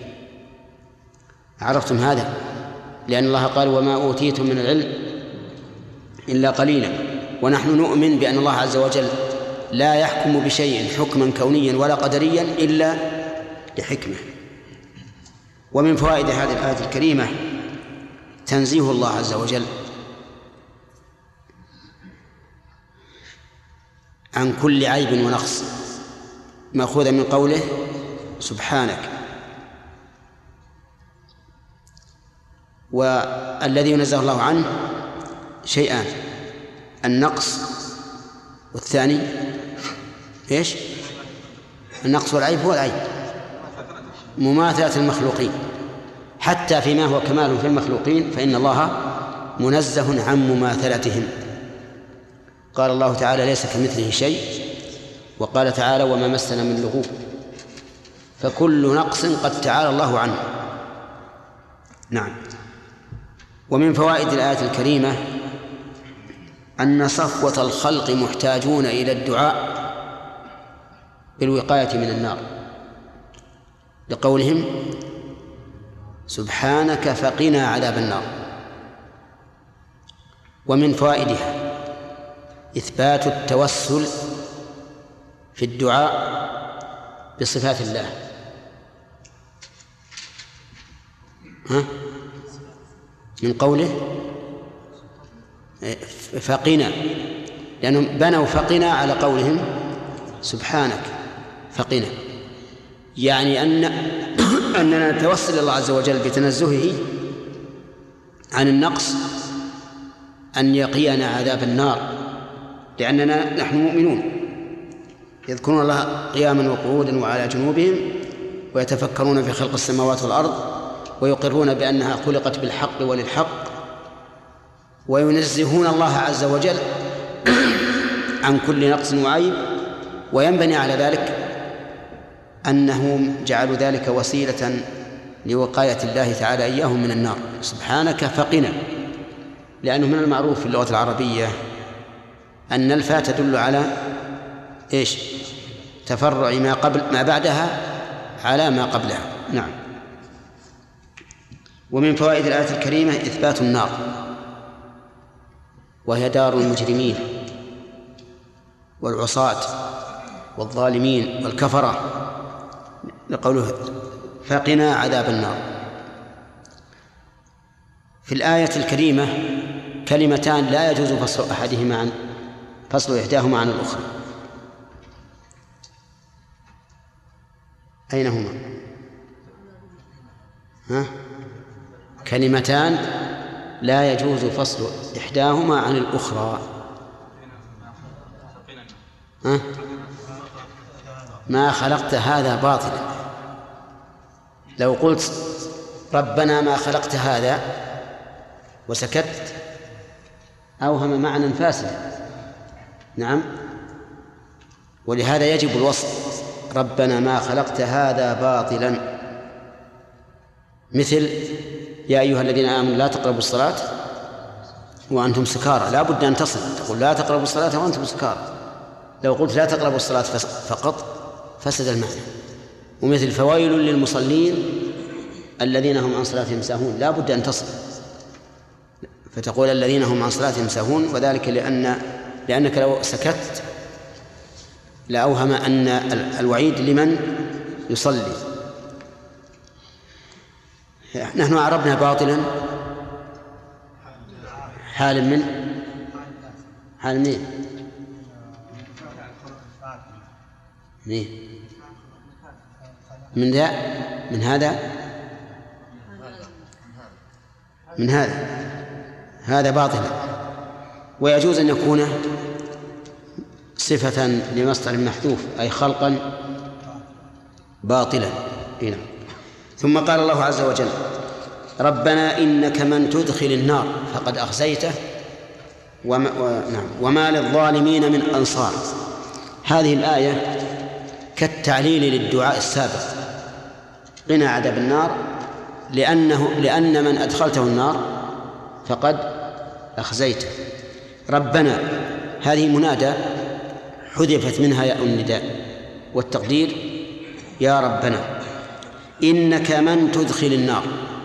عرفتم هذا؟ لأن الله قال: وما أوتيتم من العلم إلا قليلا. ونحن نؤمن بأن الله عز وجل لا يحكم بشيء حكما كونيا ولا قدريا إلا لحكمة. ومن فوائد هذه الآية الكريمة تنزيه الله عز وجل عن كل عيب ونقص، مأخوذا من قوله: سبحانك. والذي ينزه الله عنه شيئان: النقص، والثاني النقص والعيب هو العيب، مماثلة المخلوقين. حتى فيما هو كمال في المخلوقين فإن الله منزه عن مماثلتهم. قال الله تعالى: ليس كمثله شيء. وقال تعالى: وما مسنا من لغوب. فكل نقص قد تعالى الله عنه. نعم. ومن فوائد الآية الكريمة أن صفوة الخلق محتاجون إلى الدعاء بالوقاية من النار، لقولهم: سبحانك فقنا عذاب النار. ومن فوائدها إثبات التوسل في الدعاء بصفات الله. من قوله فقنا، لأنهم بنوا فقنا على قولهم سبحانك فقنا، يعني أننا نتوسل إلى الله عز وجل بتنزهه عن النقص أن يقينا عذاب النار، لأننا نحن مؤمنون. يذكرون الله قياما وقعودا وعلى جنوبهم ويتفكرون في خلق السماوات والأرض ويقرون بأنها خلقت بالحق وللحق وينزهون الله عز وجل عن كل نقص وعيب. وينبني على ذلك أنهم جعلوا ذلك وسيلة لوقاية الله تعالى إياهم من النار. سبحانك فقنا، لأنه من المعروف في اللغة العربية أن الفاء تدل على إيش؟ تفرع ما بعدها على ما قبلها. نعم. ومن فوائد الآية الكريمة إثبات النار، وهي دار المجرمين والعصاة والظالمين والكفرة، لقوله فقنا عذاب النار. في الآية الكريمة كلمتان لا يجوز فصل إحداهما عن الأخرى. أين هما؟ كلمتان لا يجوز فصل إحداهما عن الأخرى. ما خلقت هذا باطلا. لو قلت ربنا ما خلقت هذا وسكت أوهم معنى فاسدا. نعم. ولهذا يجب الوصف، ربنا ما خلقت هذا باطلا، مثل يا أيها الذين آمنوا لا تقربوا الصلاة وأنتم سكارى. لا بد أن تصل، تقول لا تقربوا الصلاة وأنتم سكارى. لو قلت لا تقربوا الصلاة فقط فسد المعنى. ومثل فويل للمصلين الذين هم عن صلاتهم ساهون، لا بد أن تصل، فتقول الذين هم عن صلاتهم ساهون، وذلك لأنك لو سكت لأوهم أن الوعيد لمن يصلي. نحن عربنا باطلا حال من هذا باطلا. ويجوز أن يكون صفة لمصدر محذوف، أي خلقا باطلا. هنا. ثم قال الله عز وجل ربنا إنك من تدخل النار فقد أخزيته وما للظالمين من أنصار. هذه الآية كالتعليل للدعاء السابق، قنا عذاب النار، لأن من أدخلته النار فقد أخزيته. ربنا هذه منادى حذفت منها ياء النداء، والتقدير يا ربنا إنك من تدخل النار.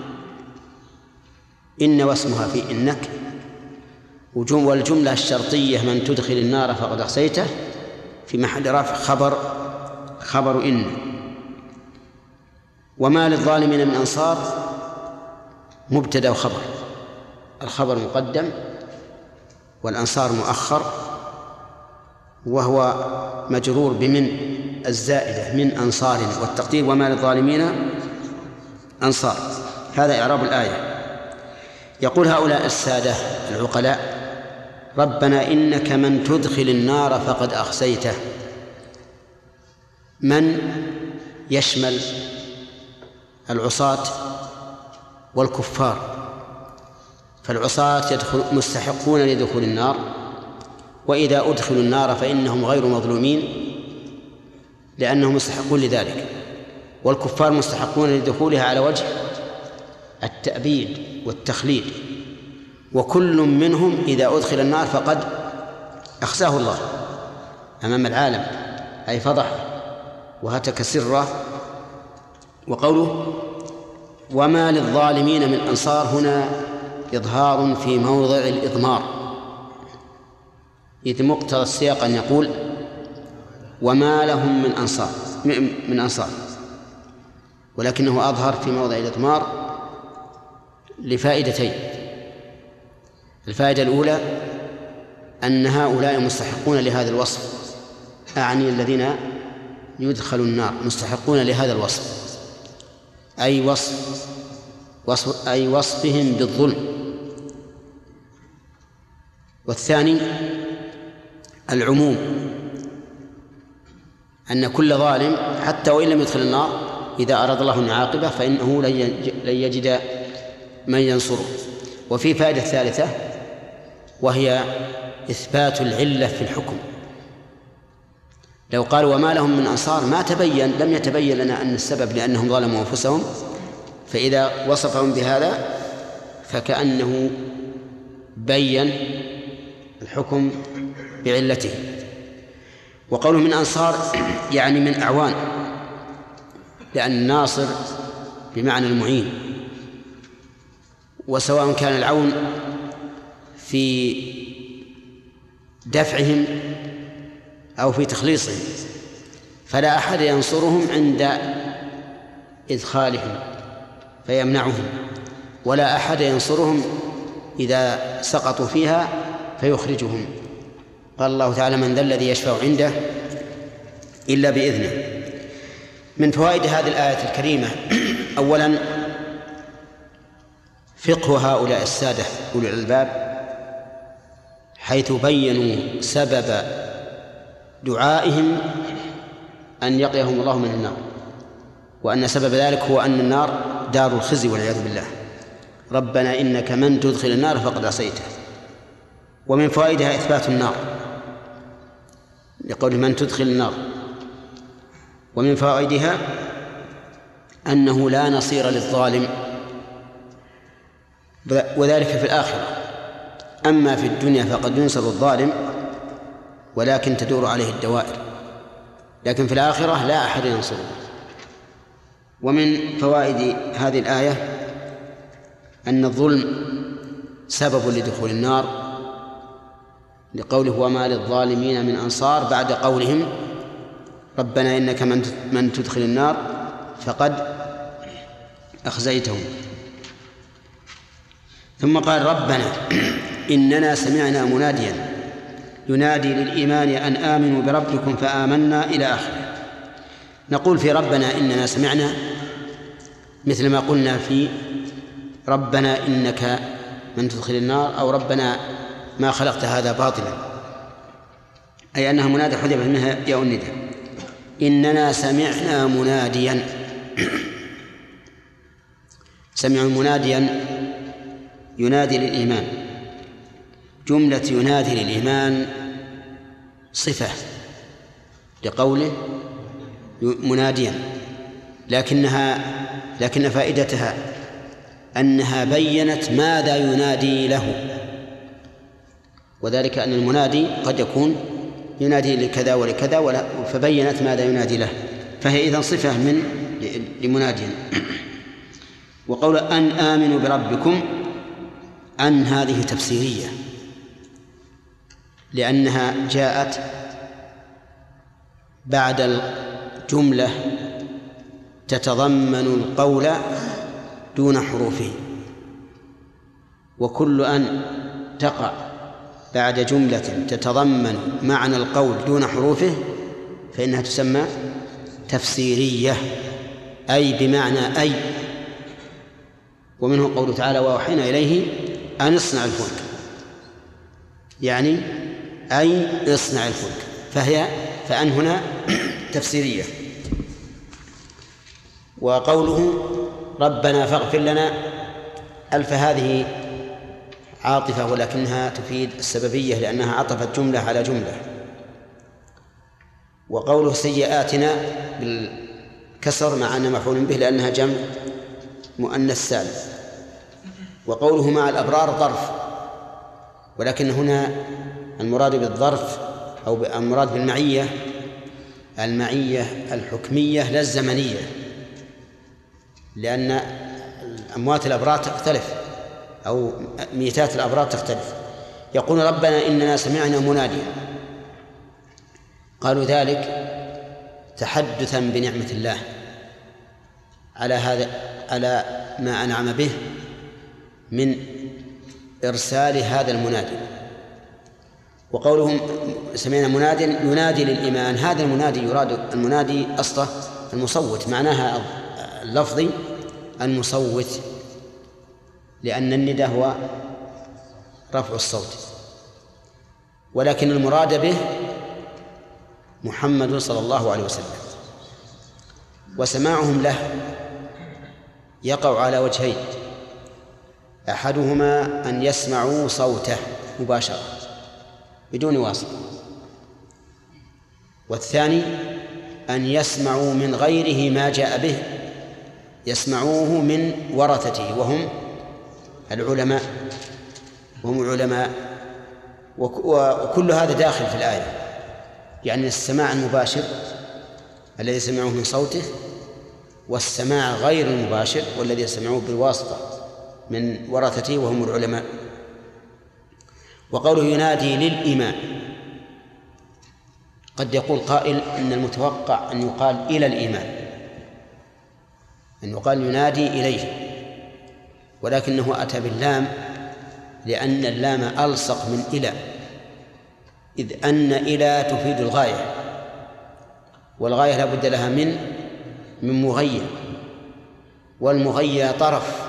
إن واسمها في إنك، والجملة الشرطية من تدخل النار فقد أخزيته في محل رفع خبر إن. وما للظالمين من أنصار مبتدأ وخبر، الخبر مقدم والأنصار مؤخر، وهو مجرور بمن الزائدة من أنصار، والتقدير وما للظالمين أنصار. هذا إعراب الآية. يقول هؤلاء السادة العقلاء ربنا إنك من تدخل النار فقد أخزيته. من يشمل العصاة والكفار، فالعصاة مستحقون لدخول النار، وإذا أدخلوا النار فإنهم غير مظلومين لأنهم مستحقون لذلك، والكفار مستحقون لدخولها على وجه التأبيد والتخليد، وكل منهم إذا أدخل النار فقد أخزاه الله أمام العالم، أي فضح وهتك سره. وقوله وما للظالمين من أنصار هنا إظهار في موضع الإضمار، إذ مقتضى السياق أن يقول وما لهم من أنصار، ولكنه أظهر في موضع الإضمار لفائدتين. الفائدة الأولى أن هؤلاء مستحقون لهذا الوصف، أعني الذين يدخلوا النار مستحقون لهذا الوصف، أي وصفهم بالظلم. والثاني العموم، أن كل ظالم حتى وإن لم يدخل النار إذا أراد الله أن يعاقبه فإنه لن يجد من ينصره. وفي فائدة ثالثة وهي إثبات العلة في الحكم. لو قالوا وما لهم من أنصار لم يتبين لنا أن السبب لأنهم ظلموا أنفسهم، فإذا وصفهم بهذا فكأنه بين الحكم بعلته. وقوله من أنصار يعني من أعوان، لأن الناصر بمعنى المعين، وسواء كان العون في دفعهم أو في تخليصهم، فلا أحد ينصرهم عند إدخالهم فيمنعهم، ولا أحد ينصرهم إذا سقطوا فيها فيخرجهم. قال الله تعالى من ذا الذي يشفع عنده إلا بإذنه. من فوائد هذه الآية الكريمة أولا فقه هؤلاء السادة أولي الألباب، حيث بينوا سبب دعائهم أن يقيهم الله من النار، وأن سبب ذلك هو أن النار دار الخزي والعياذ بالله. ربنا إنك من تدخل النار فقد عصيته. ومن فوائدها إثبات النار لقول من تدخل النار. ومن فوائدها أنه لا نصير للظالم، وذلك في الآخرة. أما في الدنيا فقد ينصر الظالم ولكن تدور عليه الدوائر، لكن في الآخرة لا أحد ينصره. ومن فوائد هذه الآية أن الظلم سبب لدخول النار، لقوله وما للظالمين من أنصار، بعد قولهم ربنا إنك من تدخل النار فقد أخزيتهم. ثم قال ربنا إننا سمعنا مناديا ينادي للإيمان أن آمنوا بربكم فآمنا إلى آخره. نقول في ربنا إننا سمعنا مثل ما قلنا في ربنا إنك من تدخل النار، أو ربنا ما خلقت هذا باطلا، أي أنها منادى حذف منها ياء الندى. إننا سمعنا مناديا سمعوا مناديا ينادي للإيمان. جملة ينادي للإيمان صفة لقوله مناديا، لكن فائدتها أنها بيّنت ماذا ينادي له، وذلك أن المنادي قد يكون ينادي لكذا ولكذا، فبيّنت ماذا ينادي له، فهي إذن صفة من لمنادي. وقول أن آمنوا بربكم، أن هذه تفسيرية لأنها جاءت بعد الجملة تتضمن القول دون حروفه، وكل أن تقع بعد جملة تتضمن معنى القول دون حروفه فإنها تسمى تفسيرية، أي بمعنى أي. ومنه قوله تعالى وأوحينا إليه أن اصنع الفلك، يعني أي اصنع الفلك، فأن هنا تفسيرية. وقوله ربنا فاغفر لنا ألف هذه عاطفة، ولكنها تفيد السببية لأنها عطفت جملة على جملة. وقوله سيئاتنا بالكسر مع أن مفعول به لأنها جمع مؤنث سالم. وقوله مع الأبرار ظرف، ولكن هنا المراد بالظرف أو المراد بالمعية المعية الحكمية لا الزمنية، لأن أموات الأبرار تختلف أو ميتات الأبرار تختلف. يقول ربنا إننا سمعنا مناديا، قالوا ذلك تحدثا بنعمة الله على ما أنعم به من إرسال هذا المنادي. وقولهم سمعنا مناديا ينادي للإيمان، هذا المنادي يراد المنادي أصله المصوت، معناها اللفظي المصوت، لأن الندى هو رفع الصوت، ولكن المراد به محمد صلى الله عليه وسلم. وسماعهم له يقع على وجهين: أحدهما أن يسمعوا صوته مباشرة بدون واسطة، والثاني أن يسمعوا من غيره ما جاء به، يسمعوه من ورثته وهم العلماء، وكل هذا داخل في الآية، يعني السماع المباشر الذي سمعوه من صوته، والسماع غير المباشر والذي سمعوه بالواسطة من ورثته وهم العلماء. وقوله ينادي للإمام، قد يقول قائل إن المتوقع أن يقال إلى الإمام، أن يقال ينادي إليه، ولكنه أتى باللام لأن اللام ألصق من إلى، إذ أن إلى تفيد الغاية، والغاية لا بد لها من مغية، والمغية طرف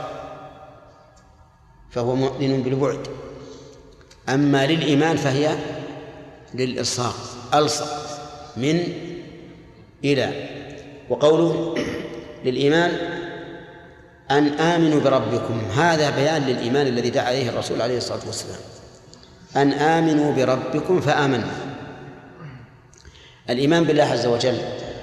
فهو مؤذن بالبعد. أما للإيمان فهي للإلصاق، ألصق من إلى. وقوله للإيمان أن آمنوا بربكم، هذا بيان للإيمان الذي دعا عليه الرسول عليه الصلاة والسلام، أن آمنوا بربكم فآمنا. الإيمان بالله عز وجل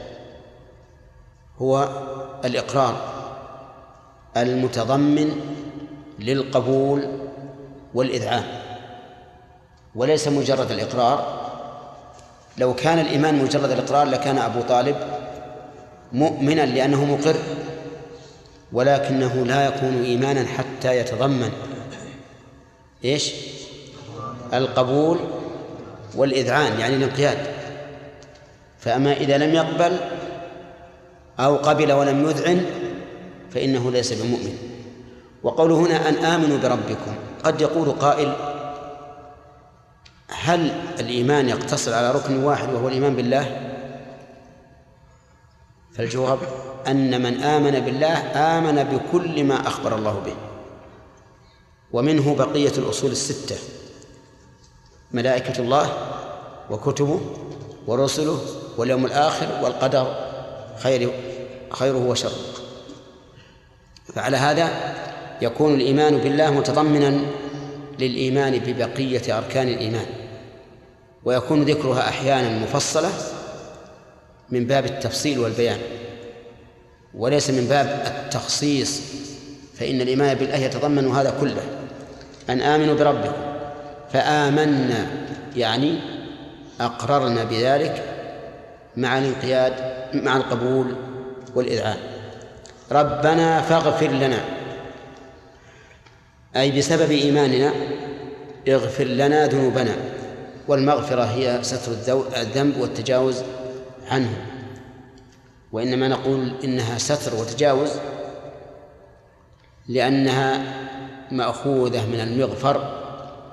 هو الإقرار المتضمن للقبول والإذعان، وليس مجرد الإقرار. لو كان الإيمان مجرد الإقرار لكان أبو طالب مؤمنا لأنه مقر، ولكنه لا يكون إيمانا حتى يتضمن إيش؟ القبول والإذعان، يعني الانقياد. فأما إذا لم يقبل أو قبل ولم يذعن فإنه ليس بمؤمن. وقوله هنا أن آمنوا بربكم، قد يقول قائل: هل الإيمان يقتصر على ركن واحد وهو الإيمان بالله؟ فالجواب أن من آمن بالله آمن بكل ما أخبر الله به، ومنه بقية الأصول الستة: ملائكة الله وكتبه ورسله واليوم الآخر والقدر خيره وشره. فعلى هذا يكون الإيمان بالله متضمنا للإيمان ببقية أركان الإيمان، ويكون ذكرها أحيانا مفصلة من باب التفصيل والبيان وليس من باب التخصيص، فإن الإيمان بالله يتضمن هذا كله. أن آمنوا بربكم فآمنا، يعني أقررنا بذلك مع الانقياد مع القبول والإذعان. ربنا فاغفر لنا، أي بسبب إيماننا اغفر لنا ذنوبنا، والمغفرة هي ستر الذنب والتجاوز عنه، وإنما نقول إنها ستر وتجاوز لأنها مأخوذة من المغفر،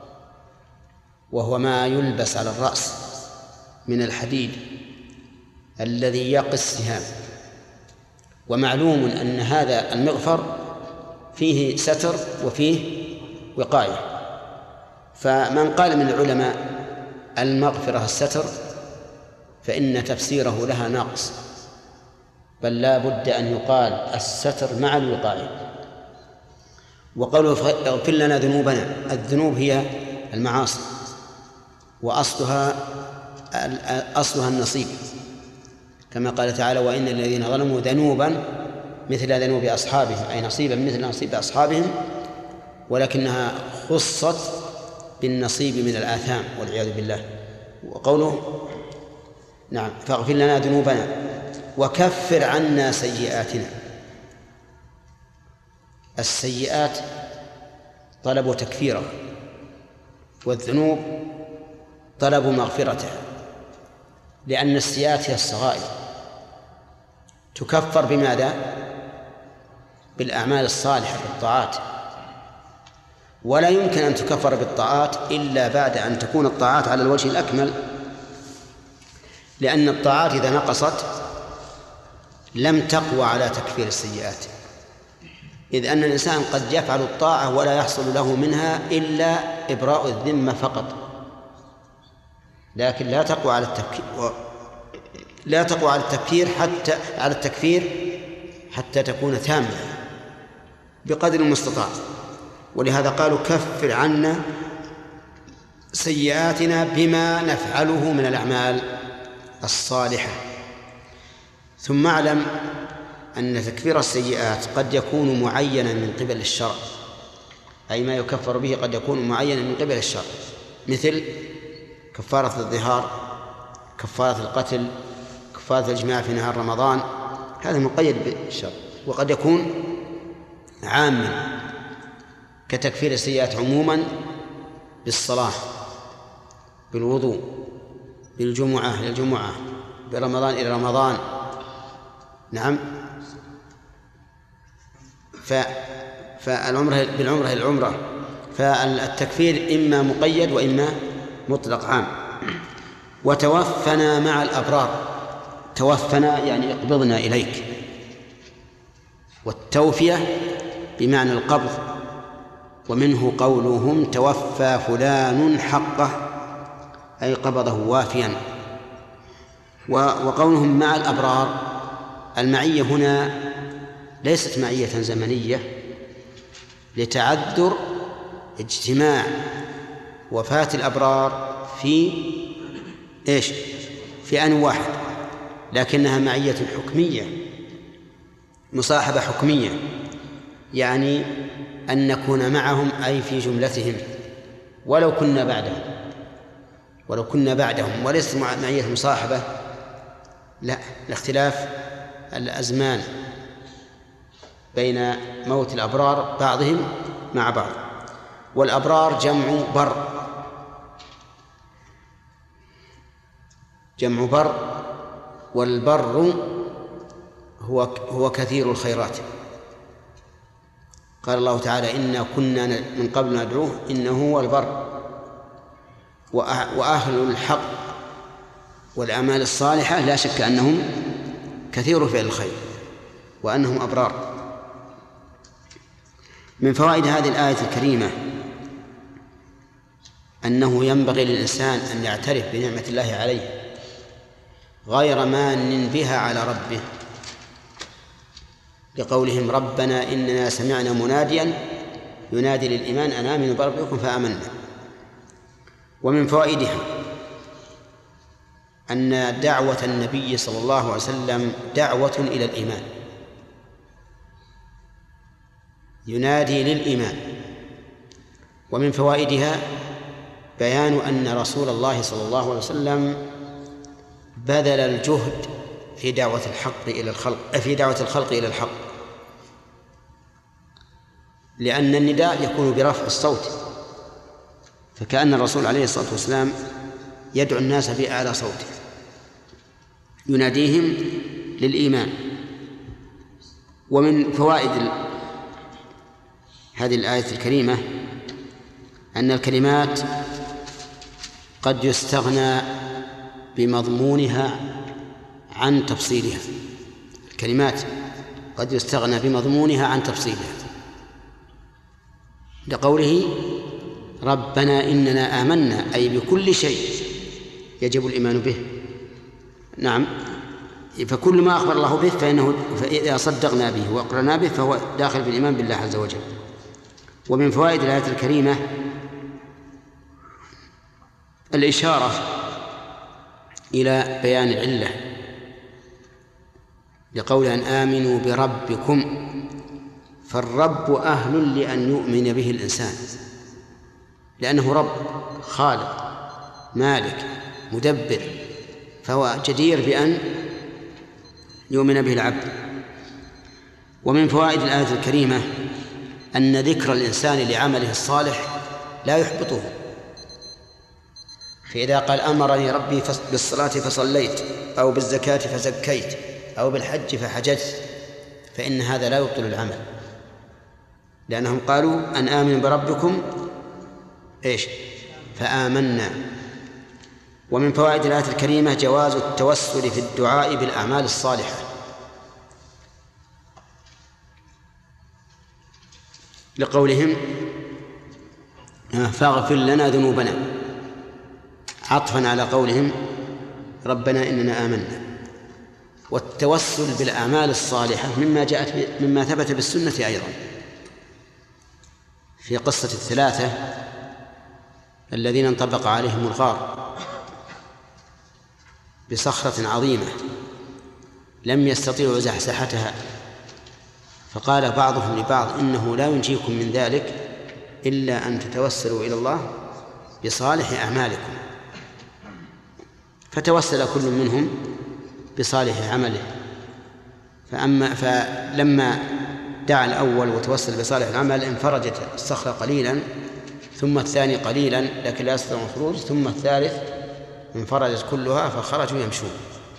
وهو ما يلبس على الرأس من الحديد الذي يقي السهام. ومعلوم أن هذا المغفر فيه ستر وفيه وقاية، فمن قال من العلماء المغفرة الستر فإن تفسيره لها ناقص، بل لا بد أن يقال الستر مع الوقاية. وقالوا اغفر لنا ذنوبنا، الذنوب هي المعاصي، وأصلها النصيب، كما قال تعالى: وإن الذين ظلموا ذنوبا مثل ذنوب أصحابهم، أي نصيبا مثل نصيب أصحابهم، ولكنها خصت بالنصيب من الآثام والعياذ بالله. وقوله نعم فاغفر لنا ذنوبنا وكفر عنا سيئاتنا. السيئات طلب تكفيرها، والذنوب طلب مغفرتها، لأن السيئات هي الصغائر، تكفر بماذا؟ بالأعمال الصالحة بالطاعات، ولا يمكن أن تكفر بالطاعات إلا بعد أن تكون الطاعات على الوجه الأكمل، لأن الطاعات إذا نقصت لم تقوى على تكفير السيئات، إذ أن الإنسان قد يفعل الطاعة ولا يحصل له منها إلا إبراء الذمة فقط، لكن لا تقوى على لا تقوى على التكفير حتى تكون تامة بقدر المستطاع. ولهذا قالوا كفر عنا سيئاتنا بما نفعله من الأعمال الصالحة. ثم اعلم أن تكفير السيئات قد يكون معينا من قبل الشرع، أي ما يكفر به قد يكون معينا من قبل الشرع، مثل كفارة الظهار، كفارة القتل، كفارة الإجماع في نهار رمضان، هذا مقيد بالشرع. وقد يكون عاما كتكفير السيئات عموما بالصلاة، بالوضوء، بالجمعة إلى الجمعة، برمضان إلى رمضان. نعم. فالعمرة بالعمرة إلى العمرة، فالتكفير إما مقيد وإما مطلق عام. وتوفنا مع الأبرار، توفنا يعني اقبضنا إليك، والتوفية بمعنى القبض، ومنه قولهم توفى فلان حقه، أي قبضه وافيا. وقولهم مع الأبرار، المعية هنا ليست معية زمنية لتعذر اجتماع وفاة الأبرار في إيش؟ في آن واحد، لكنها معية حكمية، مصاحبة حكمية، يعني أن نكون معهم أي في جملتهم ولو كنا بعدهم، وليست معية مصاحبة، لا، لاختلاف الأزمان بين موت الأبرار بعضهم مع بعض. والأبرار جمع بر، والبر هو كثير الخيرات. قال الله تعالى إنا كنا من قبل ندعوه إنه هو البر. وأهل الحق والأعمال الصالحة لا شك أنهم كثير فعل الخير وأنهم أبرار. من فوائد هذه الآية الكريمة أنه ينبغي للإنسان أن يعترف بنعمة الله عليه غير مان بها على ربه، لقولهم ربنا إننا سمعنا مناديا ينادي للإيمان أن آمنوا بربكم فآمنا. ومن فوائدها أن دعوة النبي صلى الله عليه وسلم دعوة إلى الإيمان، ينادي للإيمان. ومن فوائدها بيان أن رسول الله صلى الله عليه وسلم بذل الجهد في دعوة الخلق إلى الحق، لأن النداء يكون برفع الصوت، فكأن الرسول عليه الصلاة والسلام يدعو الناس بأعلى صوته يناديهم للإيمان. ومن فوائد هذه الآية الكريمة أن الكلمات قد يستغنى بمضمونها عن تفصيلها، الكلمات قد يستغنى بمضمونها عن تفصيلها، لقوله ربنا إننا آمنا، أي بكل شيء يجب الإيمان به. نعم، فكل ما أخبر الله به فإذا صدقنا به وأقرنا به فهو داخل في الإيمان بالله عز وجل. ومن فوائد الآية الكريمة الإشارة إلى بيان العلة، لقول أن آمنوا بربكم، فالرب أهل لأن يؤمن به الإنسان، لأنه رب خالق مالك مدبر، فهو جدير بأن يؤمن به العبد. ومن فوائد الآية الكريمة أن ذكر الإنسان لعمله الصالح لا يحبطه، فإذا قال أمرني ربي بالصلاة فصليت، أو بالزكاة فزكيت، أو بالحج فحججت، فإن هذا لا يبطل العمل، لأنهم قالوا أن آمنوا بربكم فآمنا. ومن فوائد الآية الكريمة جواز التوسل في الدعاء بالأعمال الصالحة، لقولهم فاغفر لنا ذنوبنا، عطفا على قولهم ربنا إننا آمنا. والتوسل بالأعمال الصالحة مما ثبت بالسنة أيضا. في قصة الثلاثة الذين انطبق عليهم الغار بصخرة عظيمة لم يستطيعوا زحزحتها، فقال بعضهم لبعض إنه لا ينجيكم من ذلك إلا أن تتوسلوا إلى الله بصالح أعمالكم، فتوسل كل منهم بصالح عمله. فلما دعا الأول وتوسل بصالح العمل انفرجت الصخرة قليلا، ثم الثاني قليلا لكن لا يستطيع الخروج، ثم الثالث انفرجت كلها فخرجوا يمشون.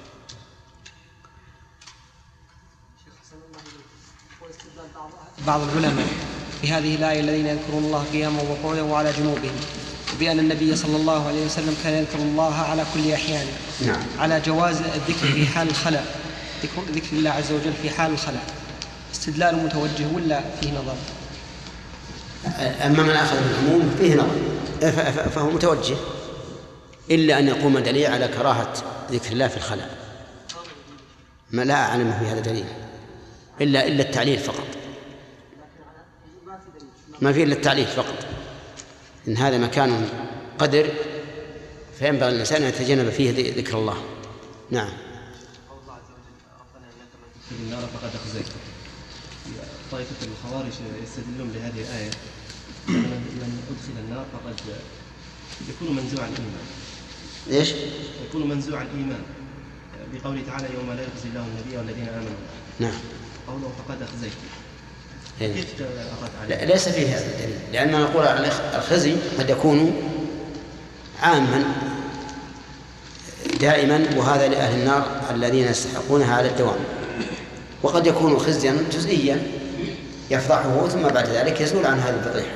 بعض العلماء بهذه الآية الذين يذكرون الله قياما وقعودا وعلى جنوبهم، بأن النبي صلى الله عليه وسلم كان يذكر الله على كل أحيانه. نعم. على جواز الذكر في حال الخلاء، ذكر الله عز وجل في حال الخلاء، استدلال متوجه ولا فيه نظر؟ أما من أخذ بالعموم فيه نظر فهو متوجه، إلا أن يقوم دليل على كراهة ذكر الله في الخلاء، ما لا أعلم في هذا دليل إلا التعليل فقط، ما فيه إلا التعليل فقط، إن هذا مكان قدر فينبغي الإنسان أن يتجنب فيه ذكر الله. نعم. النار فقد أخزيت. طائفة الخوارج يستدلون بهذه الآية من أدخل النار فقد يكون منزوع الإيمان. إيش؟ يكون منزوع الإيمان بقوله تعالى يوم لا يخزي الله النبي والذين آمنوا. نعم. قوله فقد أخزيت. لا ليس فيه هذا الدليل، لأننا نقول الخزي قد يكون عاما دائما، وهذا لأهل النار الذين يستحقونها على الدوام، وقد يكون خزيا جزئيا يفضحه ثم بعد ذلك يزول عن هذه الفضيحة.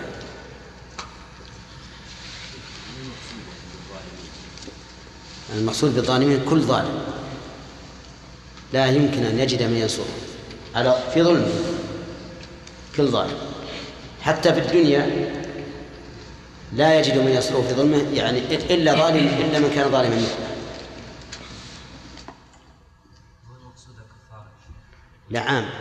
المقصود بالظالمين كل ظالم لا يمكن أن يجد من ينصره في ظلمه، كل ظالم حتى في الدنيا لا يجد من ينصره في ظلمه، يعني إلا ظالم، إلا من كان ظالما مثله. لا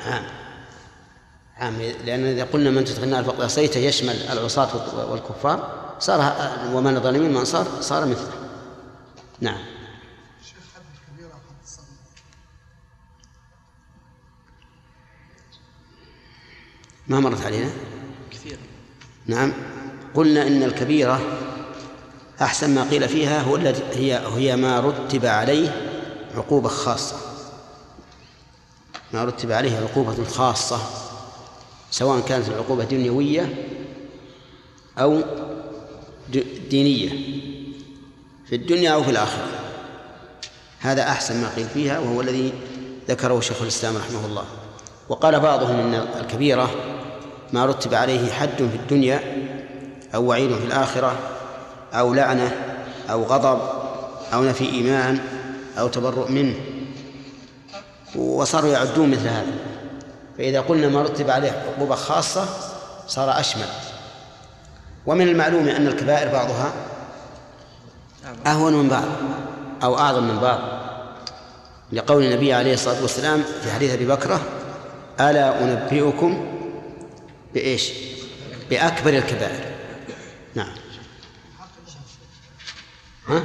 عام، لأن إذا قلنا من تدخل النار فقد عصيته يشمل العصاة والكفار، صار ومن الظالمين من صار مثله. نعم. ما مرت علينا كثير. نعم، قلنا إن الكبيرة أحسن ما قيل فيها هي ما رتب عليه عقوبة خاصة، ما رتب عليه عقوبة خاصة، سواء كانت العقوبة دنيوية أو دينية في الدنيا أو في الآخرة، هذا أحسن ما قيل فيها، وهو الذي ذكره شيخ الإسلام رحمه الله. وقال بعضهم إن الكبيرة ما رتب عليه حد في الدنيا أو وعيد في الآخرة أو لعنة أو غضب أو نفي إيمان أو تبرؤ منه، وصاروا يعدون مثل هذا. فإذا قلنا ما رتب عليه عقوبة خاصة صار أشمل. ومن المعلوم أن الكبائر بعضها أهون من بعض أو أعظم من بعض، لقول النبي عليه الصلاة والسلام في حديث أبي بكرة: ألا أنبئكم بإيش؟ بأكبر الكبائر. نعم. ها؟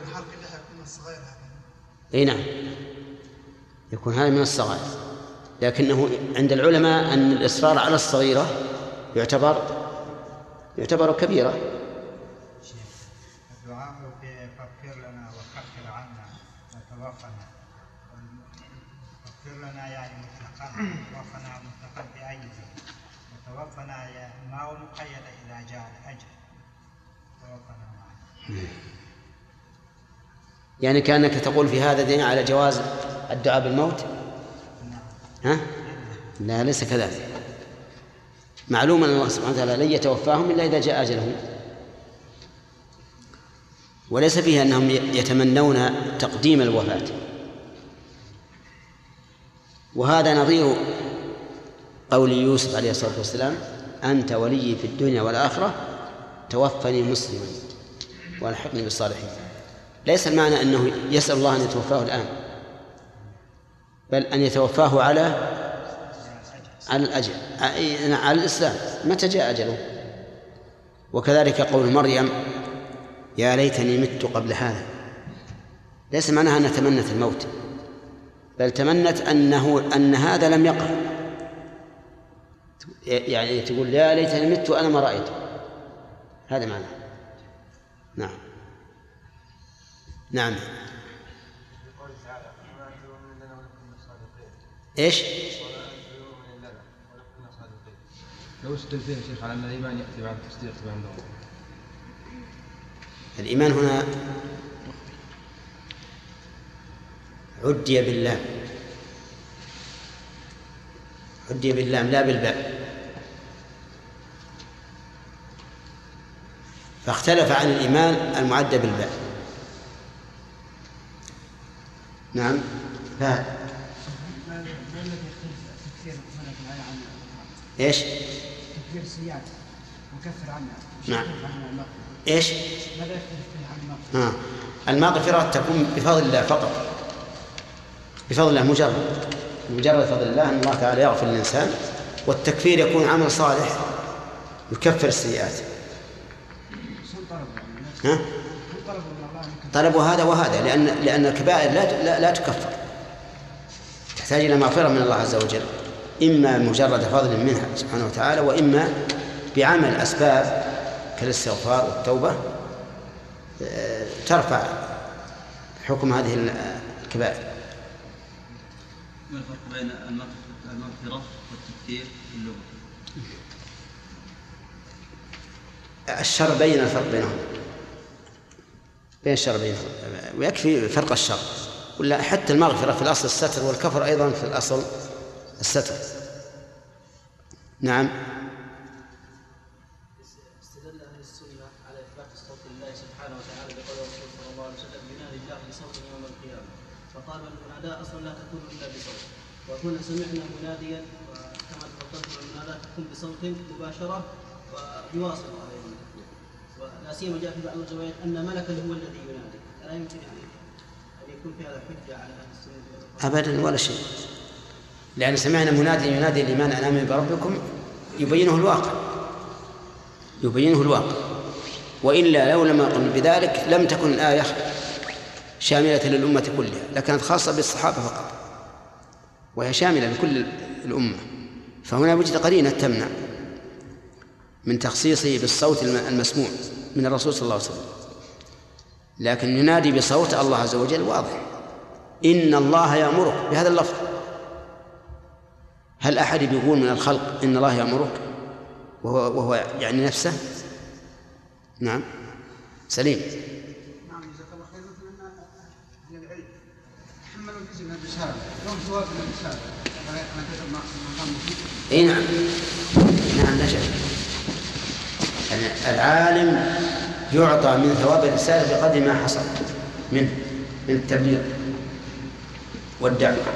أي نعم، يكون هذا من الصغائر، لكنه عند العلماء أن الإصرار على الصغيرة يعتبر كبيرة. الدعاء فاغفر لنا وكفر عنا وتوفنا، فاغفر لنا يعني مطلقا، توفنا مطلقا بأجل، وتوفنا ما هو مقيد إذا جاء الأجل، توفنا معنا. يعني كأنك تقول في هذا دين على جواز الدعاء بالموت؟ ها؟ لا، ليس كذلك. معلوم أن الله سبحانه وتعالى لن يتوفاهم إلا إذا جاء أجلهم، وليس فيها أنهم يتمنون تقديم الوفاة. وهذا نظير قول يوسف عليه الصلاة والسلام: أنت ولي في الدنيا والآخرة توفني مسلما والحقني بالصالحين. ليس المعنى أنه يسأل الله أن يتوفاه الآن، بل أن يتوفاه على الأجل، على الإسلام متى جاء أجله. وكذلك قول مريم يا ليتني مت قبل هذا، ليس معناها أنها تمنت الموت، بل تمنت أن هذا لم يقع، يعني تقول يا ليتني مت وأنا ما رأيته، هذا معناه. نعم. نعم. إيش؟ لو استدلتين يا شيخ على أن الإيمان يأتي بعد التصديق عندهم. الإيمان هنا عدي باللام، عدي باللام لا بالباء، فاختلف عن الإيمان المعدى بالباء. نعم. فهد. ايش؟ تكفير السيئات وكفر عنها. نعم. ايش؟ ماذا يختلف عن المغفرة؟ المغفرة تكون بفضل الله فقط، بفضل الله مجرد فضل الله أن الله تعالى يغفر للإنسان، والتكفير يكون عمل صالح يكفر السيئات. طلبوا هذا وهذا، لأن الكبائر لا تكفر، تحتاج إلى مغفرة من الله عز وجل، إما مجرد فضل منها سبحانه وتعالى، وإما بعمل أسباب كالاستغفار والتوبة ترفع حكم هذه الكبائر. ما الفرق بين المغفرة والتكفير في اللغة؟ الشر بين الفرق بينهم، بين الشر بينهم، ويكفي فرق الشر. ولا حتى المغفرة في الأصل الستر، والكفر أيضا في الأصل الستر. نعم. استدل أهل السنة على إثبات صوت الله سبحانه وتعالى بقول الرسول صلى الله عليه وسلم ينادي الله بصوت يوم القيامة، فقال المناداة أصلا لا تكون إلا بصوت، وكنا سمعنا مناديا كما تفضلت المناداة تكون بصوت مباشرة ويواصل عليه، ولا سيما جاء في بعض الروايات أن ملكا هو الذي ينادي، ألا يمكن أن يكون في هذا حجة على أهل السنة؟ أبدا ولا شيء، لأن سمعنا منادي ينادي الإيمان أن آمنوا بربكم يبينه الواقع، وإلا لو لم يقل بذلك لم تكن الآية شاملة للأمة كلها، لكانت خاصة بالصحابة فقط، وهي شاملة لكل الأمة. فهنا وجد قرينة تمنع من تخصيصه بالصوت المسموع من الرسول صلى الله عليه وسلم، لكن ينادي بصوت الله عز وجل واضح، إن الله يأمرك بهذا اللفظ. هل أحد يقول من الخلق إن الله يأمرك وهو يعني نفسه؟ نعم. سليم. نعم جزاك الله خير. مثل أن أهل العلم تحملوا جزء من الرسالة، لهم ثواب من الرسالة، أنا كتب مقام مفيد. أي نعم. نعم لا شك. العالم يعطى من ثواب الرسالة بقدر ما حصل منه من التبليغ والدعوة.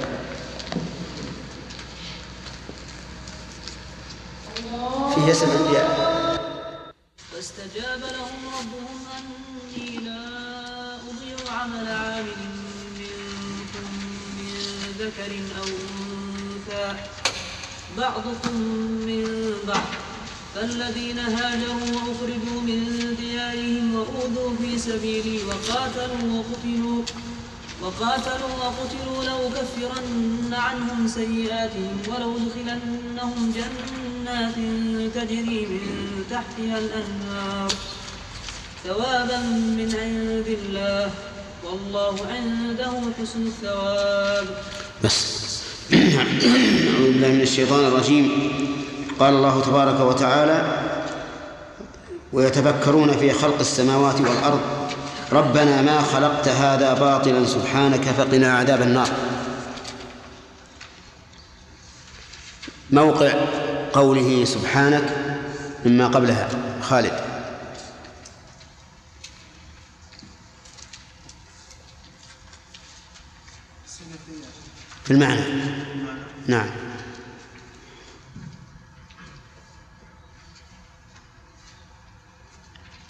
فيه اسم الأنبياء. فاستجاب لهم ربهم أني لا أضيع عمل عامل منكم من ذكر أو أنثى بعضكم من بعض، فالذين هاجروا وأخرجوا من ديارهم وأوذوا في سبيلي وقاتلوا وقتلوا لأكفرن عنهم سيئاتهم ولأدخلنهم جنات تجري من تحتها الأنهار ثوابا من عند الله والله عنده حسن الثواب. بس أعوذ بالله من الشيطان الرجيم. قال الله تبارك وتعالى: ويتفكرون في خلق السماوات والأرض ربنا ما خلقت هذا باطلا سبحانك فقنا عذاب النار. موقع قوله سبحانك مما قبلها. خالد. في المعنى. نعم.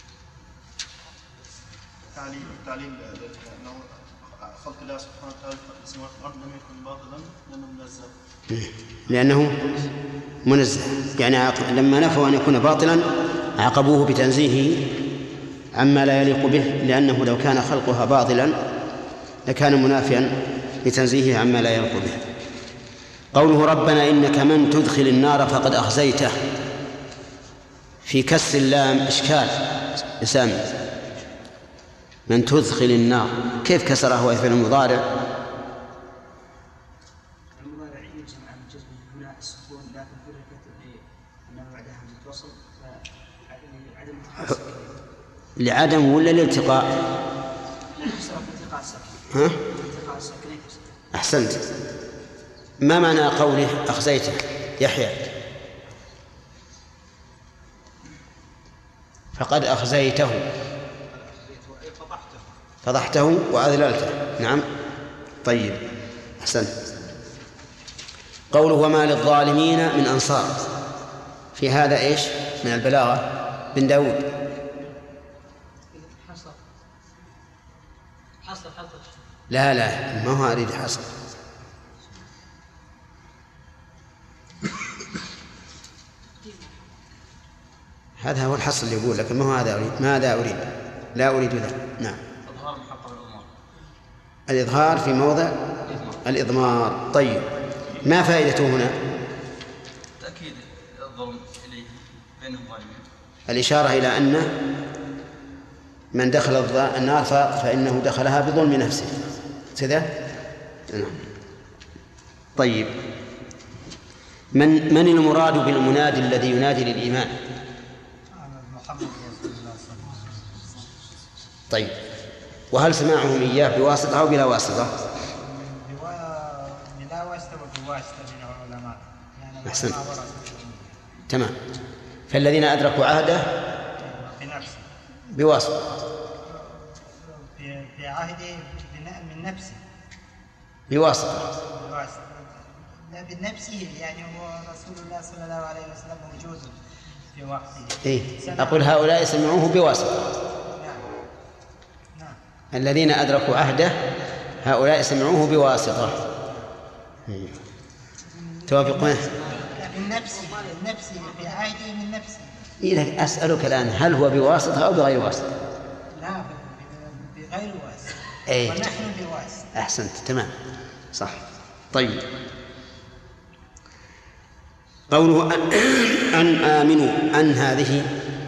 تعليم أنه خلق الله سبحانه وتعالى سماوات الأرض لم يكن باطلا لأنه منزه. لأنه منزه، يعني لما نفوا أن يكون باطلا عاقبوه بتنزيهه عما لا يليق به، لأنه لو كان خلقها باطلا لكان منافيا لتنزيهه عما لا يليق به. قوله ربنا إنك من تدخل النار فقد أخزيته، في كسر اللام إشكال لسامي. من تدخل النار كيف كسره ويفعل المضارع؟ المضارع يجزم عن جزم هنا السكون، لكن فرقت أنه بعدها همزة وصل عدم التقاء لعدم ولا لالتقاء؟ التقاء الساكن. ها؟ التقاء الساكن. أحسنت. ما معنى قوله أخزيته يحيى؟ فقد أخزيته، فضحته وأذللته. نعم. طيب أحسنت. قوله وما للظالمين من أنصار، في هذا إيش من البلاغة بن داود؟ حصر. لا ما هو أريد حصر. هذا هو الحصر اللي يقول، لكن ما هو هذا أريد. ماذا أريد؟ لا أريد ذا. نعم. إظهار محقق الأمور. الإظهار في موضع الإضمار. طيب ما فائدته هنا؟ تأكيد الظلم إليه بينهم ظالمين. الإشارة إلى أن من دخل النار فإنه دخلها بظلم نفسه كذا. نعم. طيب من المراد بالمنادي الذي ينادي للإيمان؟ طيب وهل سماعهم إياه بواسطة أو بلا واسطة؟ بلا واسطة وبواسطة من العلماء. أحسنت. تمام. فالذين أدركوا عهده بنفسه بواسطة، في عهده من نفسه بواسطة. لا بنفسه، يعني هو رسول الله صلى الله عليه وسلم موجود في وقته. إيه؟ أقول هؤلاء سمعوه بواسطة. نعم. الذين أدركوا عهده هؤلاء سمعوه بواسطة. توافقون؟ من نفسه في عهده من نفسه. إيه أسألك الآن هل هو بواسطة أو بغير واسطة؟ لا بغير واسطة. إيه؟ ونحن بواسطة. أحسنت. تمام صح. طيب قوله أن آمنوا، أن هذه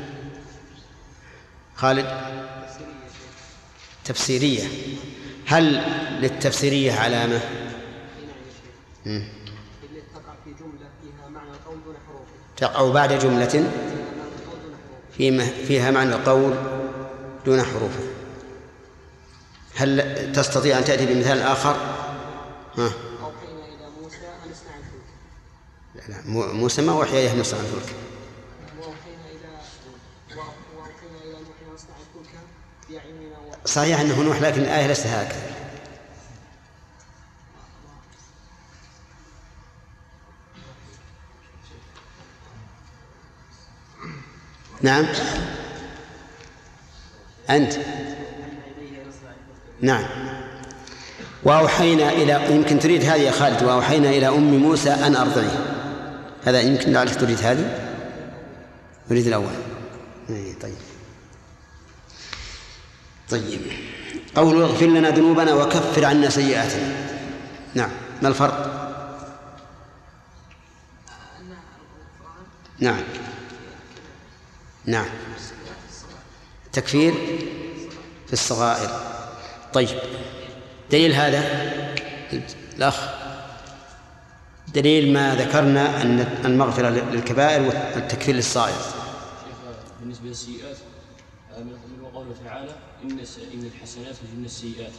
خالد تفسيرية، هل للتفسيرية علامة؟ تقع بعد جملة فيها معنى القول دون حروفه. هل تستطيع أن تأتي بمثال آخر؟ ها؟ لا موسى ما وحي إليه أن يصنع الفلك. صحيح أنه نوح، لكن الآية ليست هكذا. نعم أنت. نعم. وأوحينا إلى، يمكن تريد هذه يا خالد، وأوحينا إلى أم موسى أن أرضعيه، هذا يمكن لعلك تريد هذه، تريد الأول. طيب قوله اغفر لنا ذنوبنا وكفر عنا سيئاتنا. نعم. ما الفرق؟ نعم تكفير في الصغائر. طيب دليل هذا الأخ، دليل ما ذكرنا أن المغفرة للكبائر والتكفير للصغائر. بالنسبة للسيئات من قوله تعالى إن الحسنات يذهبن السيئات،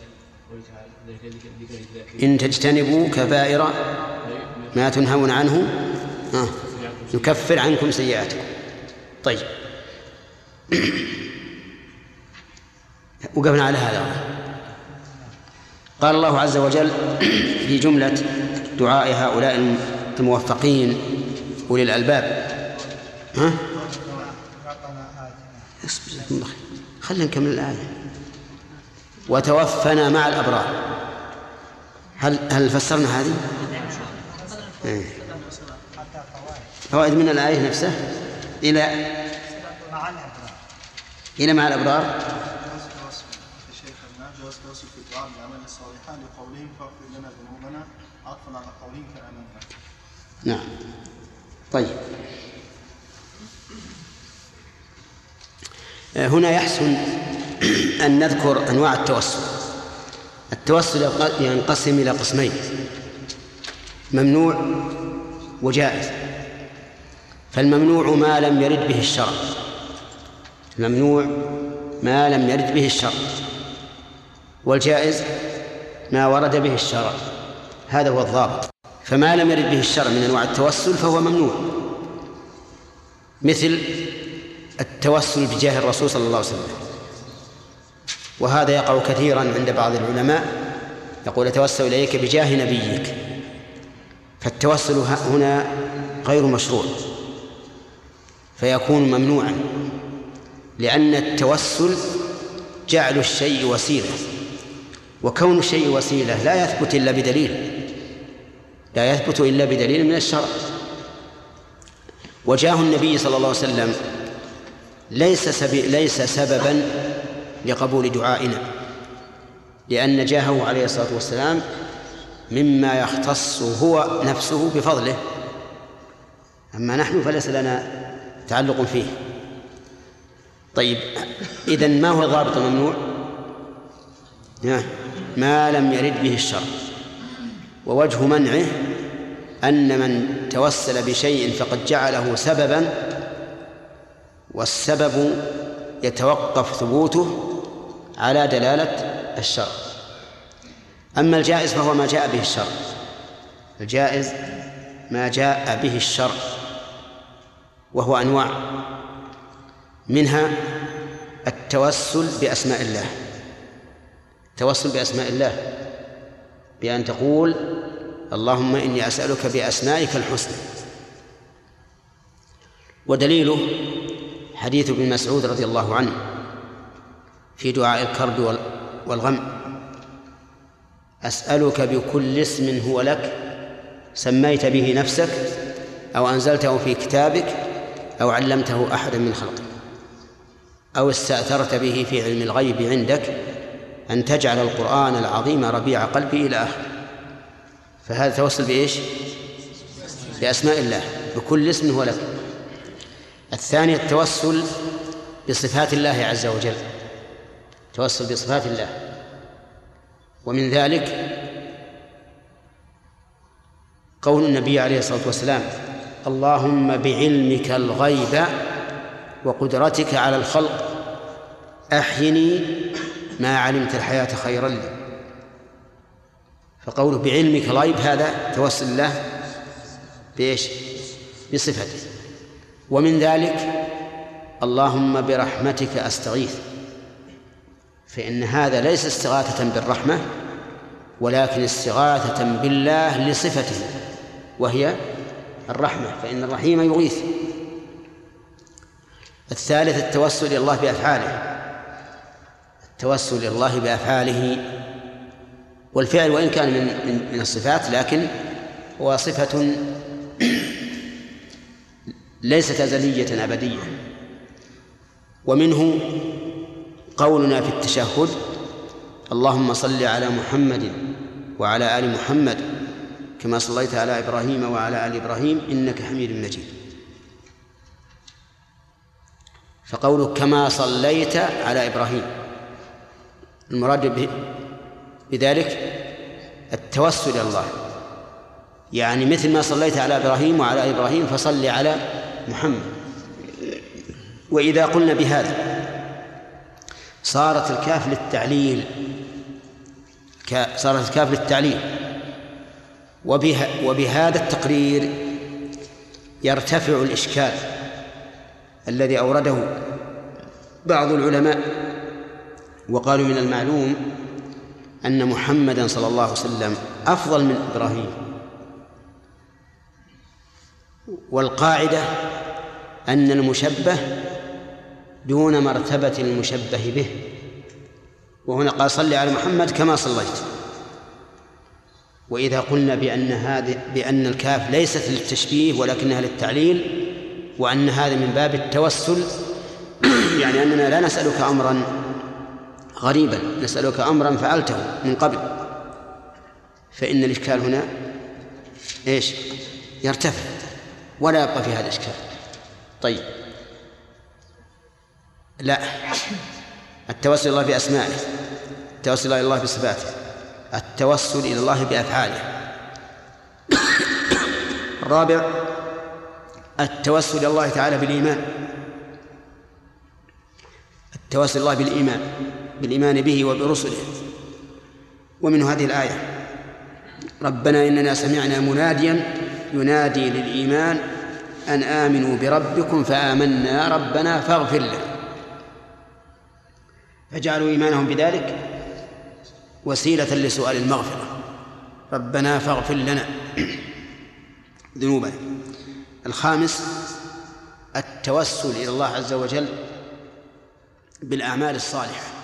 إن تجتنبوا كبائر ما تنهون عنه نكفر عنكم سيئاتكم. طيب وقفنا على هذا. قال الله عز وجل في جملة دعاء هؤلاء الموفقين أولي الألباب، خلينا نكمل الآية. وتوفنا مع الأبرار. هل فسرنا هذه؟ فوائد من الآية نفسها إلى مع الأبرار. جواز التوسل في الدعاء بالأعمال الصالحة لقولهم فاغفر لنا ذنوبنا عطفا على قولهم فآمنا. نعم. طيب، هنا يحسن أن نذكر أنواع التوسل. التوسل ينقسم إلى قسمين: ممنوع وجائز. فالممنوع ما لم يرد به الشرع، الممنوع ما لم يرد به الشرع، والجائز ما ورد به الشرع. هذا هو الضابط. فما لم يرد به الشرع من أنواع التوسل فهو ممنوع، مثل التوسل بجاه الرسول صلى الله عليه وسلم، وهذا يقع كثيرا عند بعض العلماء، يقول أتوسل إليك بجاه نبيك. فالتوسل هنا غير مشروع فيكون ممنوعا، لأن التوسل جعل الشيء وسيلة، وكون الشيء وسيلة لا يثبت إلا بدليل، لا يثبت إلا بدليل من الشرع. وجاه النبي صلى الله عليه وسلم ليس سببا لقبول دعائنا، لأن جاهه عليه الصلاة والسلام مما يختص هو نفسه بفضله، أما نحن فليس لنا تعلق فيه. طيب، إذن ما هو ضابط الممنوع؟ ما لم يرد به الشرع. ووجه منعه أن من توسل بشيء فقد جعله سببا، والسبب يتوقف ثبوته على دلالة الشرع. أما الجائز فهو ما جاء به الشرع، الجائز ما جاء به الشرع، وهو أنواع، منها التوسل بأسماء الله. التوسل بأسماء الله بأن تقول اللهم إني أسألك بأسمائك الحسنى. ودليله حديث ابن مسعود رضي الله عنه في دعاء الكرب والغم: أسألك بكل اسم هو لك سميت به نفسك أو أنزلته في كتابك أو علمته أحدا من خلقك أو استأثرت به في علم الغيب عندك أن تجعل القرآن العظيم ربيع قلبي إلى آخره. فهذا توسل بإيش؟ بأسماء الله، بكل اسم هو لك. الثاني التوسل بصفات الله عز وجل، توسل بصفات الله، ومن ذلك قول النبي عليه الصلاة والسلام: اللهم بعلمك الغيب وقدرتك على الخلق أحيني ما علمت الحياة خيرا لي. فقوله بعلمك الغيب هذا توسل الله بإيش؟ بصفته. ومن ذلك اللهم برحمتك أستغيث، فإن هذا ليس استغاثة بالرحمة ولكن استغاثة بالله لصفته وهي الرحمة، فإن الرحيم يغيث. الثالث التوسل إلى الله بأفعاله، التوسل إلى الله بأفعاله، والفعل وإن كان من الصفات لكن هو صفة ليست أزلية أبدية. ومنه قولنا في التشهد: اللهم صل على محمد وعلى آل محمد كما صليت على إبراهيم وعلى آل إبراهيم إنك حميد مجيد. فقوله كما صليت على إبراهيم المراد بذلك التوسل إلى الله، يعني مثل ما صليت على إبراهيم وعلى إبراهيم فصل على محمد. وإذا قلنا بهذا صارت الكاف للتعليل، صارت الكاف للتعليل، وبهذا التقرير يرتفع الإشكال الذي أورده بعض العلماء، وقالوا من المعلوم أن محمدا صلى الله عليه وسلم أفضل من إبراهيم، والقاعدة أن المشبه دون مرتبة المشبه به، وهنا قال صل على محمد كما صليت، وإذا قلنا بأن الكاف ليست للتشبيه ولكنها للتعليل وأن هذا من باب التوسل يعني أننا لا نسألك أمرا غريبا، نسألك أمرا فعلته من قبل، فإن الإشكال هنا إيش؟ يرتفع ولا يبقى في هذا الإشكال. طيب، لا، التوسل إلى الله بأسمائه، التوسل إلى الله بصفاته، التوسل إلى الله بأفعاله. الرابع التوسل إلى الله تعالى بالإيمان، التوسل الله بالإيمان به وبرسله. ومن هذه الآية ربنا إننا سمعنا مناديا ينادي للإيمان أن آمنوا بربكم فآمنا ربنا فاغفر لنا، فجعلوا إيمانهم بذلك وسيلة لسؤال المغفرة، ربنا فاغفر لنا ذنوبنا. الخامس التوسل إلى الله عز وجل بالأعمال الصالحة،